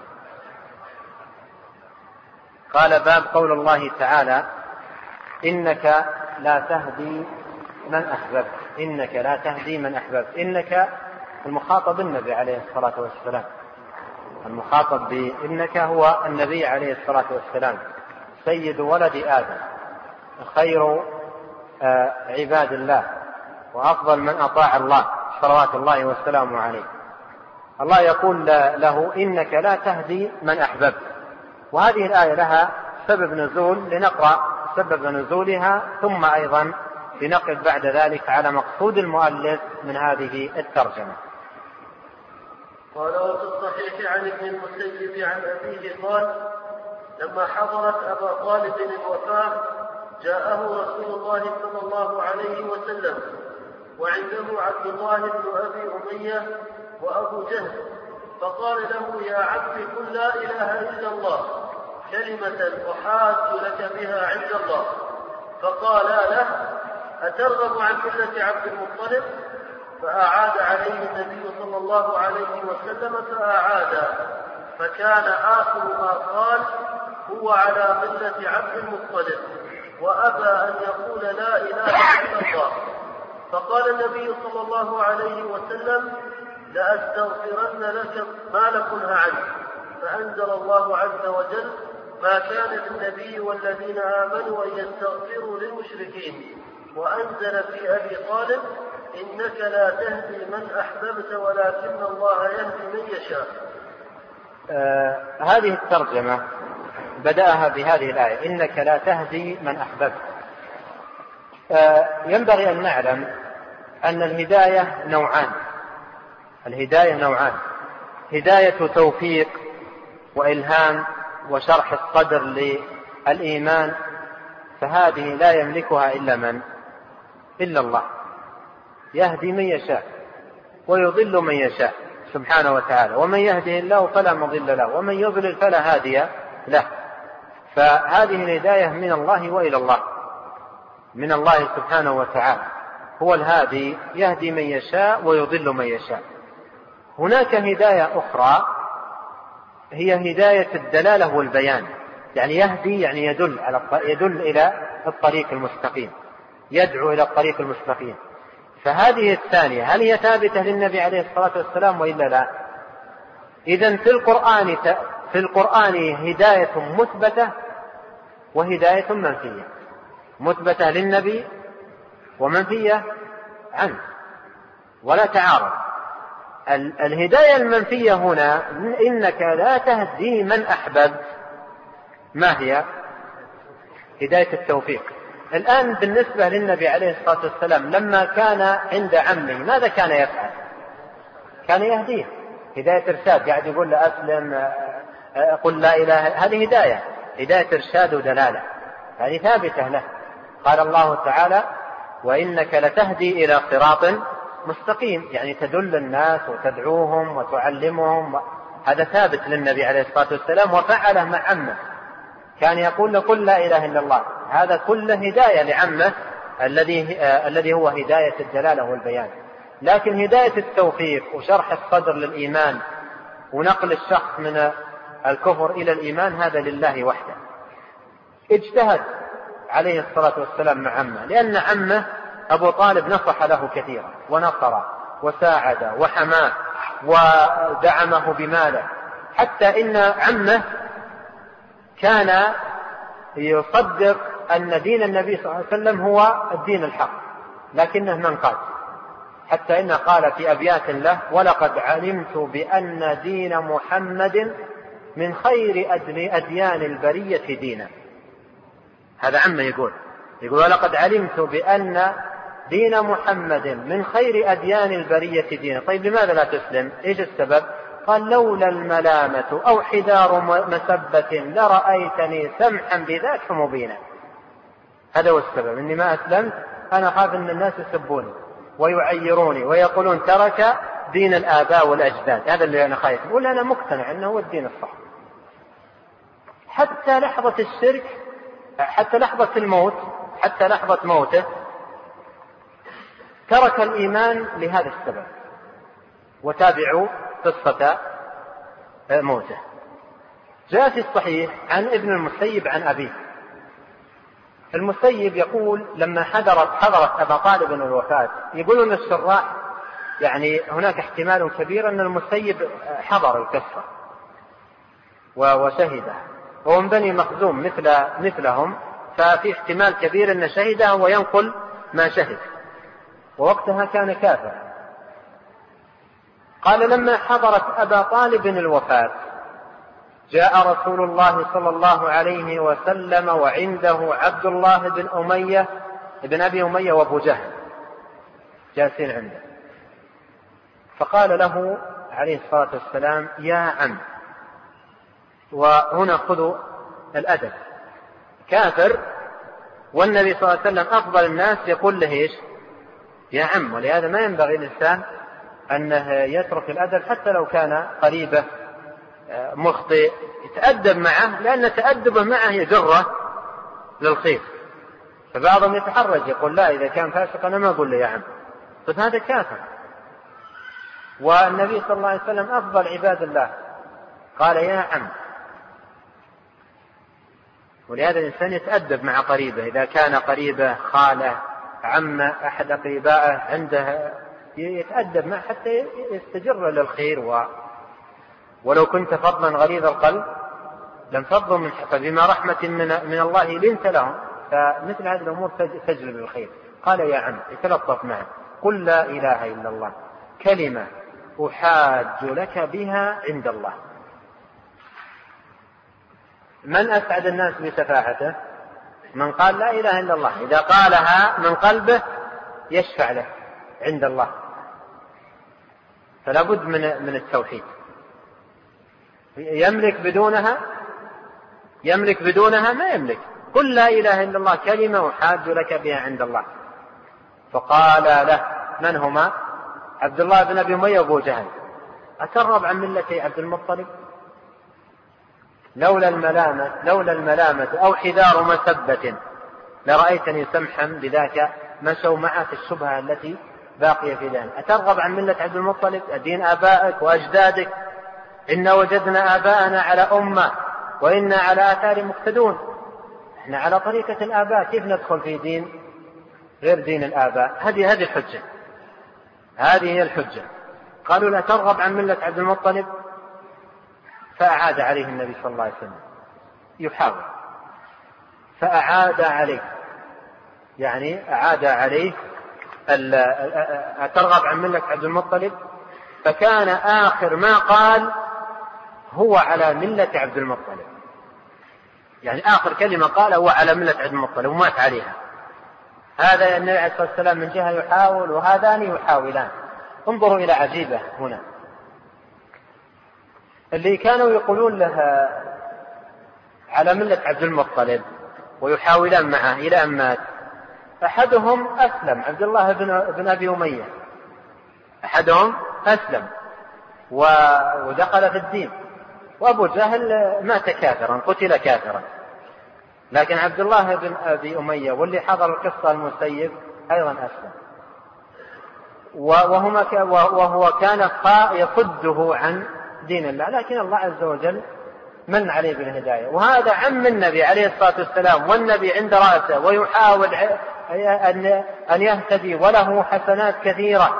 قال باب قول الله تعالى: إنك لا تهدي من أحببت. إنك لا تهدي من أحببت. إنك المخاطب النبي عليه الصلاة والسلام، المخاطب بإنك هو النبي عليه الصلاة والسلام، سيد ولد آدم، خير عباد الله، وأفضل من أطاع الله صلوات الله والسلام عليه. الله يقول له: إنك لا تهدي من أحببت. وهذه الآية لها سبب نزول، لنقرأ سبب نزولها ثم أيضا لنقف بعد ذلك على مقصود المؤلف من هذه الترجمة. قال: وفي الصحيح عن ابن المسيب عن أبيه قال: لما حضرت أبا طالب الوفاة جاءه رسول الله صلى الله عليه وسلم وعنده عبد الله بن أبي أمية وأبو جهل، فقال له: يا عبد قل لا إله إلا الله كلمة أحاج لك بها عند الله. فقال له: أترغب عن ملة عبد المطلب؟ فأعاد عليه النبي صلى الله عليه وسلم فأعاد، فكان آخر ما قال: هو على ملة عبد المطلب، وأبى أن يقول لا إله إلا الله. فقال النبي صلى الله عليه وسلم: لأستغفرن لك ما لم أنه عنه. فأنزل الله عز وجل: ما كان للنبي والذين آمنوا أن يستغفروا للمشركين. وأنزل في أبي طالب: إنك لا تهدي من أحببت ولكن الله يهدي من يشاء. آه هذه الترجمة بدأها بهذه الآية: إنك لا تهدي من أحببت. آه ينبغي أن نعلم أن الهداية نوعان. الهداية نوعان: هداية توفيق وإلهام وشرح الصدر للإيمان، فهذه لا يملكها إلا من؟ إلا الله. يهدي من يشاء ويضل من يشاء سبحانه وتعالى، ومن يهده الله فلا مضل له ومن يضلل فلا هادي له. فهذه الهداية من الله وإلى الله، من الله سبحانه وتعالى، هو الهادي، يهدي من يشاء ويضل من يشاء. هناك هداية أخرى هي هداية الدلالة والبيان، يعني يهدي يعني يدل على يدل إلى الطريق المستقيم، يدعو إلى الطريق المستقيم. فهذه الثانية هل هي ثابتة للنبي عليه الصلاة والسلام وإلا لا؟ إذن في القرآن في القرآن هداية مثبتة وهداية منفية، مثبتة للنبي ومنفية عنه، ولا تعارض. الهداية المنفية هنا: إنك لا تهدي من أحببت، ما هي؟ هداية التوفيق. الآن بالنسبة للنبي عليه الصلاة والسلام لما كان عند عمه ماذا كان يفعل؟ كان يهديه هداية إرشاد، قاعد يقول له أسلم، قل لا إله، هذه هداية هداية إرشاد ودلالة، هذه ثابتة له. قال الله تعالى: وإنك لتهدي إلى صراط مستقيم، يعني تدل الناس وتدعوهم وتعلمهم. هذا ثابت للنبي عليه الصلاة والسلام وفعله مع عمه، كان يقول له قل لا إله إلا الله. هذا كله هداية لعمه الذي آه الذي هو هداية الدلالة والبيان. لكن هداية التوفيق وشرح الصدر للإيمان ونقل الشخص من الكفر إلى الإيمان هذا لله وحده. اجتهد عليه الصلاة والسلام مع عمه، لأن عمه أبو طالب نصح له كثيرا ونصره وساعده وحماه ودعمه بماله، حتى إن عمه كان يصدق أن دين النبي صلى الله عليه وسلم هو الدين الحق، لكنه منقاد، حتى إنه قال في أبيات له: ولقد علمت بأن دين محمد من خير أديان البرية دينا. هذا عمه يقول يقول ولقد علمت بأن دين محمد من خير أديان البرية دينا. طيب لماذا لا تسلم؟ إيش السبب؟ قال: لولا الملامة أو حذار مسبة لرأيتني سمحا بذاك مبينا. هذا هو السبب، إني ما أسلمت، أنا خاف أن الناس يسبوني ويعيروني ويقولون ترك دين الآباء والأجداد. هذا اللي أنا خايف، ولا أنا مقتنع أنه هو الدين الصح. حتى لحظة الشرك، حتى لحظة الموت، حتى لحظة موته ترك الإيمان لهذا السبب. وتابعوا قصة موته. جاء في الصحيح عن ابن المسيب عن أبيه. المسيب يقول: لما حضرت حضرت أبا طالب الوفاة، يقولون الشراح يعني هناك احتمال كبير أن المسيب حضر القصة وشهدها، وهو من بني مخزوم مثل مثلهم، ففي احتمال كبير أن شهدها وينقل ما شهد، ووقتها كان كافر. قال: لما حضرت أبا طالب الوفاة جاء رسول الله صلى الله عليه وسلم وعنده عبد الله بن أمية بن أبي أمية وأبو جهل جالسين عنده، فقال له عليه الصلاة والسلام: يا عم. وهنا خذوا الأدب، كافر والنبي صلى الله عليه وسلم أفضل الناس يقول له إيش؟ يا عم. ولهذا ما ينبغي للإنسان أنه يترك الأدب حتى لو كان قريبه مخطئ، يتأدب معه، لأن تأدبه معه يجره للخير. فبعضهم يتحرج يقول: لا، إذا كان فاسق أنا ما أقول له يا عم، بس هذا كافر. والنبي صلى الله عليه وسلم أفضل عباد الله قال: يا عم. ولهذا الإنسان يتأدب مع قريبه، إذا كان قريبه خاله عمه أحد أقربائه عنده يتأدب معه حتى يستجر للخير. و... ولو كنت فظا غليظ القلب لم فضوا من حق، بما رحمة من, من الله لنت لهم. فمثل هذه الأمور تجلب الخير. قال: يا عم، يتلطف معه، قل لا إله إلا الله كلمة أحاج لك بها عند الله. من أسعد الناس بشفاعته؟ من قال لا إله إلا الله، إذا قالها من قلبه يشفع له عند الله. فلا بد من من التوحيد. يملك بدونها يملك بدونها ما يملك. قل لا إله إلا الله كلمة أحاج لك بها عند الله. فقال له من هما؟ عبد الله بن أبي أمية وأبو جهل: أترغب عن ملة عبد المطلب؟ لولا الملامة لولا الملامة أو حذار مسبة لرأيتني سمحا بذاك مشوا معه في الشبهة التي باقية في ذهن. أترغب عن ملة عبد المطلب؟ الدين آبائك وأجدادك، إنا وجدنا آباءنا على أمة وإنا على آثار مقتدون. إحنا على طريقة الآباء، كيف ندخل في دين غير دين الآباء؟ هذه هذه الحجة، هذه هي الحجة. قالوا لا ترغب عن ملة عبد المطلب، فأعاد عليه النبي صلى الله عليه وسلم يحاول، فأعاد عليه، يعني أعاد عليه أترغب عن ملة عبد المطلب، فكان آخر ما قال هو على ملة عبد المطلب، يعني آخر كلمة قال هو على ملة عبد المطلب ومات عليها. هذا النبي عليه الصلاة والسلام من جهة يحاول وهذان يحاولان. انظروا إلى عجيبة هنا، اللي كانوا يقولون له على ملة عبد المطلب ويحاولان معه إلى أن مات، أحدهم أسلم، عبد الله بن أبي أمية، أحدهم أسلم ودخل في الدين، وأبو جهل مات كافرا، قتل كافرا. لكن عبد الله بن أبي أمية واللي حضر القصة المسيب أيضا أسلم، وهو كان يصده عن دين الله، لكن الله عز وجل من عليه بالهداية. وهذا عم النبي عليه الصلاة والسلام، والنبي عند رأسه ويحاول أن يهتدي، وله حسنات كثيرة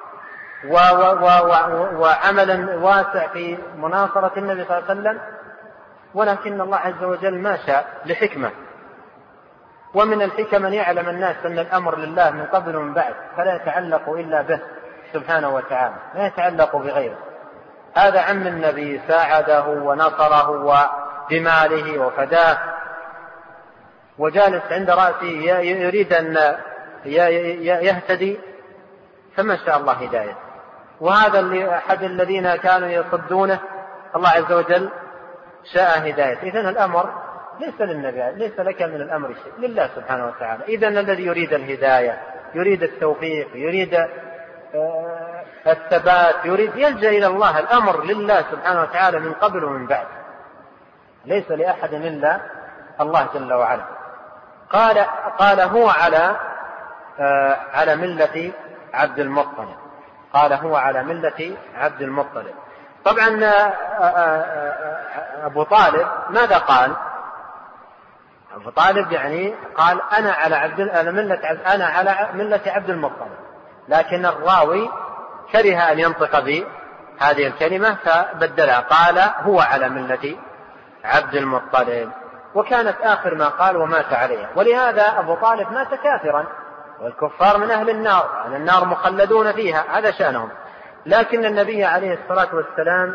وعملا واسع في مناصرة النبي صلى الله عليه وسلم، ولكن الله عز وجل ما شاء لحكمة. ومن الحكم أن يعلم الناس أن الأمر لله من قبل ومن بعد، فلا يتعلق إلا به سبحانه وتعالى، لا يتعلق بغيره. هذا عم النبي ساعده ونصره وبماله وفداه، وجالس عند رأسه يريد أن يهتدي، فما شاء الله هداية. وهذا اللي أحد الذين كانوا يصدونه الله عز وجل شاء هداية. إذن الأمر ليس للنبي، ليس لك من الأمر شيء، لله سبحانه وتعالى. إذن الذي يريد الهداية، يريد التوفيق، يريد الثبات، يريد يلجأ إلى الله. الأمر لله سبحانه وتعالى من قبل ومن بعد، ليس لأحد إلا الله جل وعلا. قال قال هو على على ملة عبد المطلب، قال هو على ملة عبد المطلب. طبعا أبو طالب ماذا قال؟ أبو طالب يعني قال أنا على عبد ملة أنا على ملة عبد المطلب، لكن الراوي كره أن ينطق بهذه الكلمة فبدلها، قال هو على ملة عبد المطلب، وكانت آخر ما قال ومات عليها. ولهذا أبو طالب مات كافرا، والكفار من أهل النار، أهل النار مخلدون فيها، هذا شأنهم. لكن النبي عليه الصلاة والسلام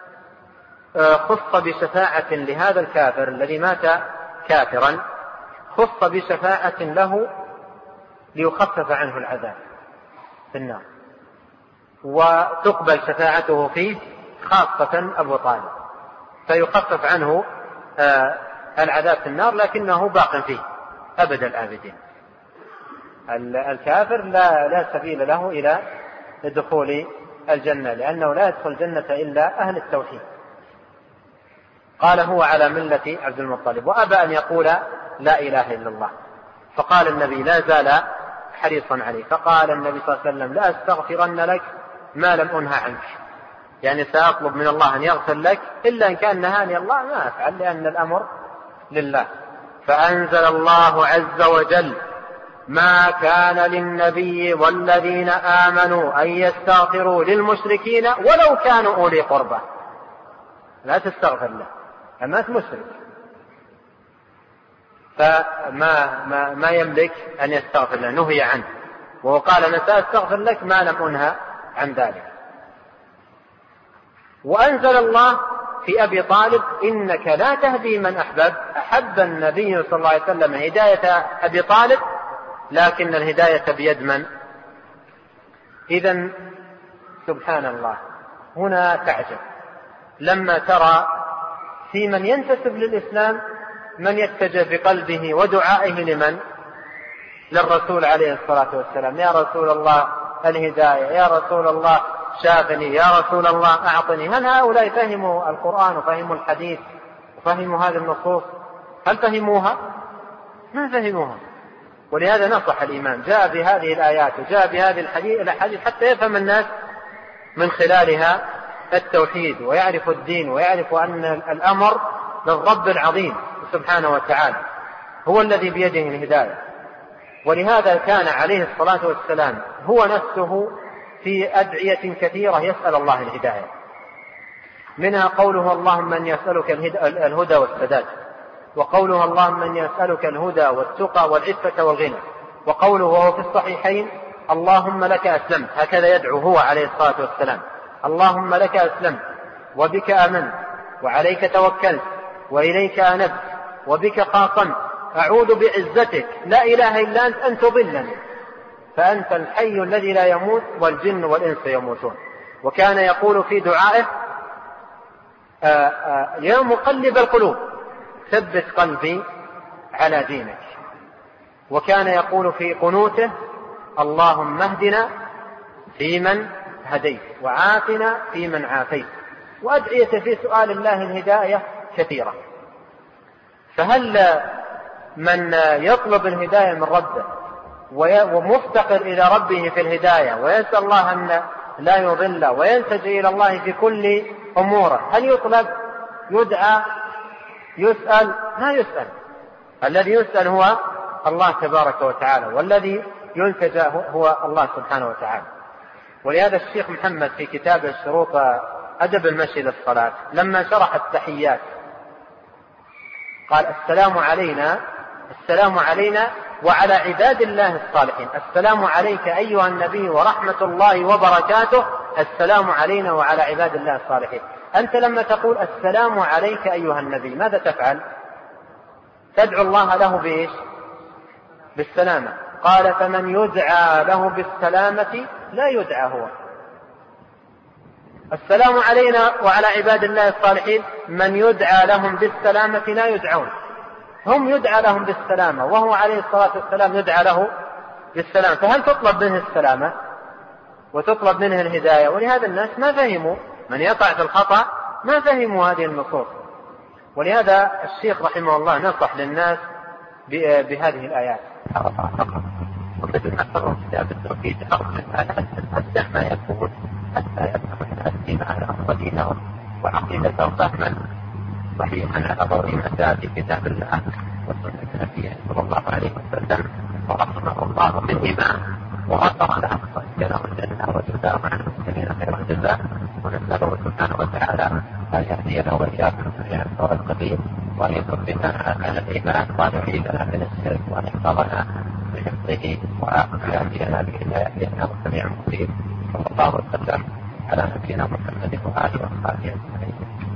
خص بشفاعة لهذا الكافر الذي مات كافرا، خص بشفاعة له ليخفف عنه العذاب في النار، وتقبل شفاعته فيه خاصة أبو طالب، فيخفف عنه العذاب في النار، لكنه باق فيه أبد الآبدين. الكافر لا, لا سبيل له إلى دخول الجنة، لأنه لا يدخل الجنة إلا أهل التوحيد. قال هو على ملة عبد المطلب، وأبى أن يقول لا إله إلا الله. فقال النبي لا زال حريصا عليه، فقال النبي صلى الله عليه وسلم لا أستغفرن لك ما لم أنهى عنك، يعني سأطلب من الله أن يغفر لك إلا إن كان نهاني الله ما أفعل، لأن الأمر لله. فأنزل الله عز وجل ما كان للنبي والذين آمنوا أن يستغفروا للمشركين ولو كانوا أولي قربى. لا تستغفر له، أما مشرك فما ما, ما يملك أن يستغفر له، نهي عنه، وهو قال أنا سأستغفر لك ما لم أنهى عن ذلك. وأنزل الله في أبي طالب إنك لا تهدي من أحببت. أحب النبي صلى الله عليه وسلم هداية أبي طالب، لكن الهداية بيد من؟ إذن سبحان الله، هنا تعجب لما ترى في من ينتسب للإسلام من يتجه بقلبه ودعائه لمن؟ للرسول عليه الصلاة والسلام: يا رسول الله الهداية، يا رسول الله شافني، يا رسول الله أعطني. هل هؤلاء فهموا القرآن وفهموا الحديث وفهموا هذه النصوص؟ هل فهموها؟ ما فهموها. ولهذا نصح الإمام، جاء بهذه الآيات وجاء بهذه الحديث حتى يفهم الناس من خلالها التوحيد ويعرف الدين ويعرف أن الأمر للرب العظيم سبحانه وتعالى، هو الذي بيده الهداية. ولهذا كان عليه الصلاة والسلام هو نفسه في أدعية كثيرة يسأل الله الهداية، منها قوله: اللهم من يسألك الهدى والسداد، وقوله: اللهم من يسألك الهدى والتقى والعفة والغنى، وقوله وهو في الصحيحين: اللهم لك أسلمت. هكذا يدعو هو عليه الصلاة والسلام: اللهم لك أسلمت وبك آمنت وعليك توكلت وإليك أنبت وبك خاصمت، أعوذ بعزتك لا إله إلا أنت أن تضلني، فأنت الحي الذي لا يموت والجن والإنس يموتون. وكان يقول في دعائه: آآ آآ يا مقلب القلوب ثبت قلبي على دينك. وكان يقول في قنوته: اللهم اهدنا فيمن هديت وعافنا فيمن عافيت. وأدعية في سؤال الله الهداية كثيرة. فهل من يطلب الهداية من ربه ومفتقر إلى ربه في الهداية ويسأل الله أن لا يضل ويلتجئ إلى الله في كل أموره، هل يطلب يدعى يسأل؟ لا يسأل. الذي يسأل هو الله تبارك وتعالى، والذي يلتجأ هو الله سبحانه وتعالى. ولهذا الشيخ محمد في كتاب الشروط أدب المشي للصلاة لما شرح التحيات قال: السلام علينا السلام علينا وعلى عباد الله الصالحين. السلام عليك أيها النبي ورحمة الله وبركاته، السلام علينا وعلى عباد الله الصالحين. أنت لما تقول السلام عليك أيها النبي ماذا تفعل؟ تدعو الله له بإيش؟ بالسلامة. قال: فمن يدعى له بالسلامة لا يدعى هو. السلام علينا وعلى عباد الله الصالحين، من يدعى لهم بالسلامة لا يدعون، هم يدعى لهم بالسلامة وهو عليه الصلاة والسلام يدعى له بالسلامة. فهل تطلب منه السلامة وتطلب منه الهداية؟ ولهذا الناس ما فهموا، من يقع في الخطأ ما فهموا هذه النصوص. ولهذا الشيخ رحمه الله نصح للناس بهذه الآيات. ومثل ما قرأوا كتاب التوحيد حتى ما يكون حتى يفهم الدين على أفضلينهم وعقيدتهم فهما صحيحا على ضوء ما جاء في كتاب الله وسنة نبيه صلى الله عليه وسلم، ورحمه الله بالإيمان وغفر له وسكنه الجنة وجزاه عن المسلمين خير الجزاء. ونسأله سبحانه وتعالى أن يهدينا وإياكم جميعا الصراط القبيل، وأن يثبتنا على الإيمان، وأن يعيذنا من الشرك، وأن يحفظنا بحفظه، وأن يهدينا بهدايته إنه سميع مجيب. صلى الله وسلم على نبينا محمد وآله وصحبه أجمعين.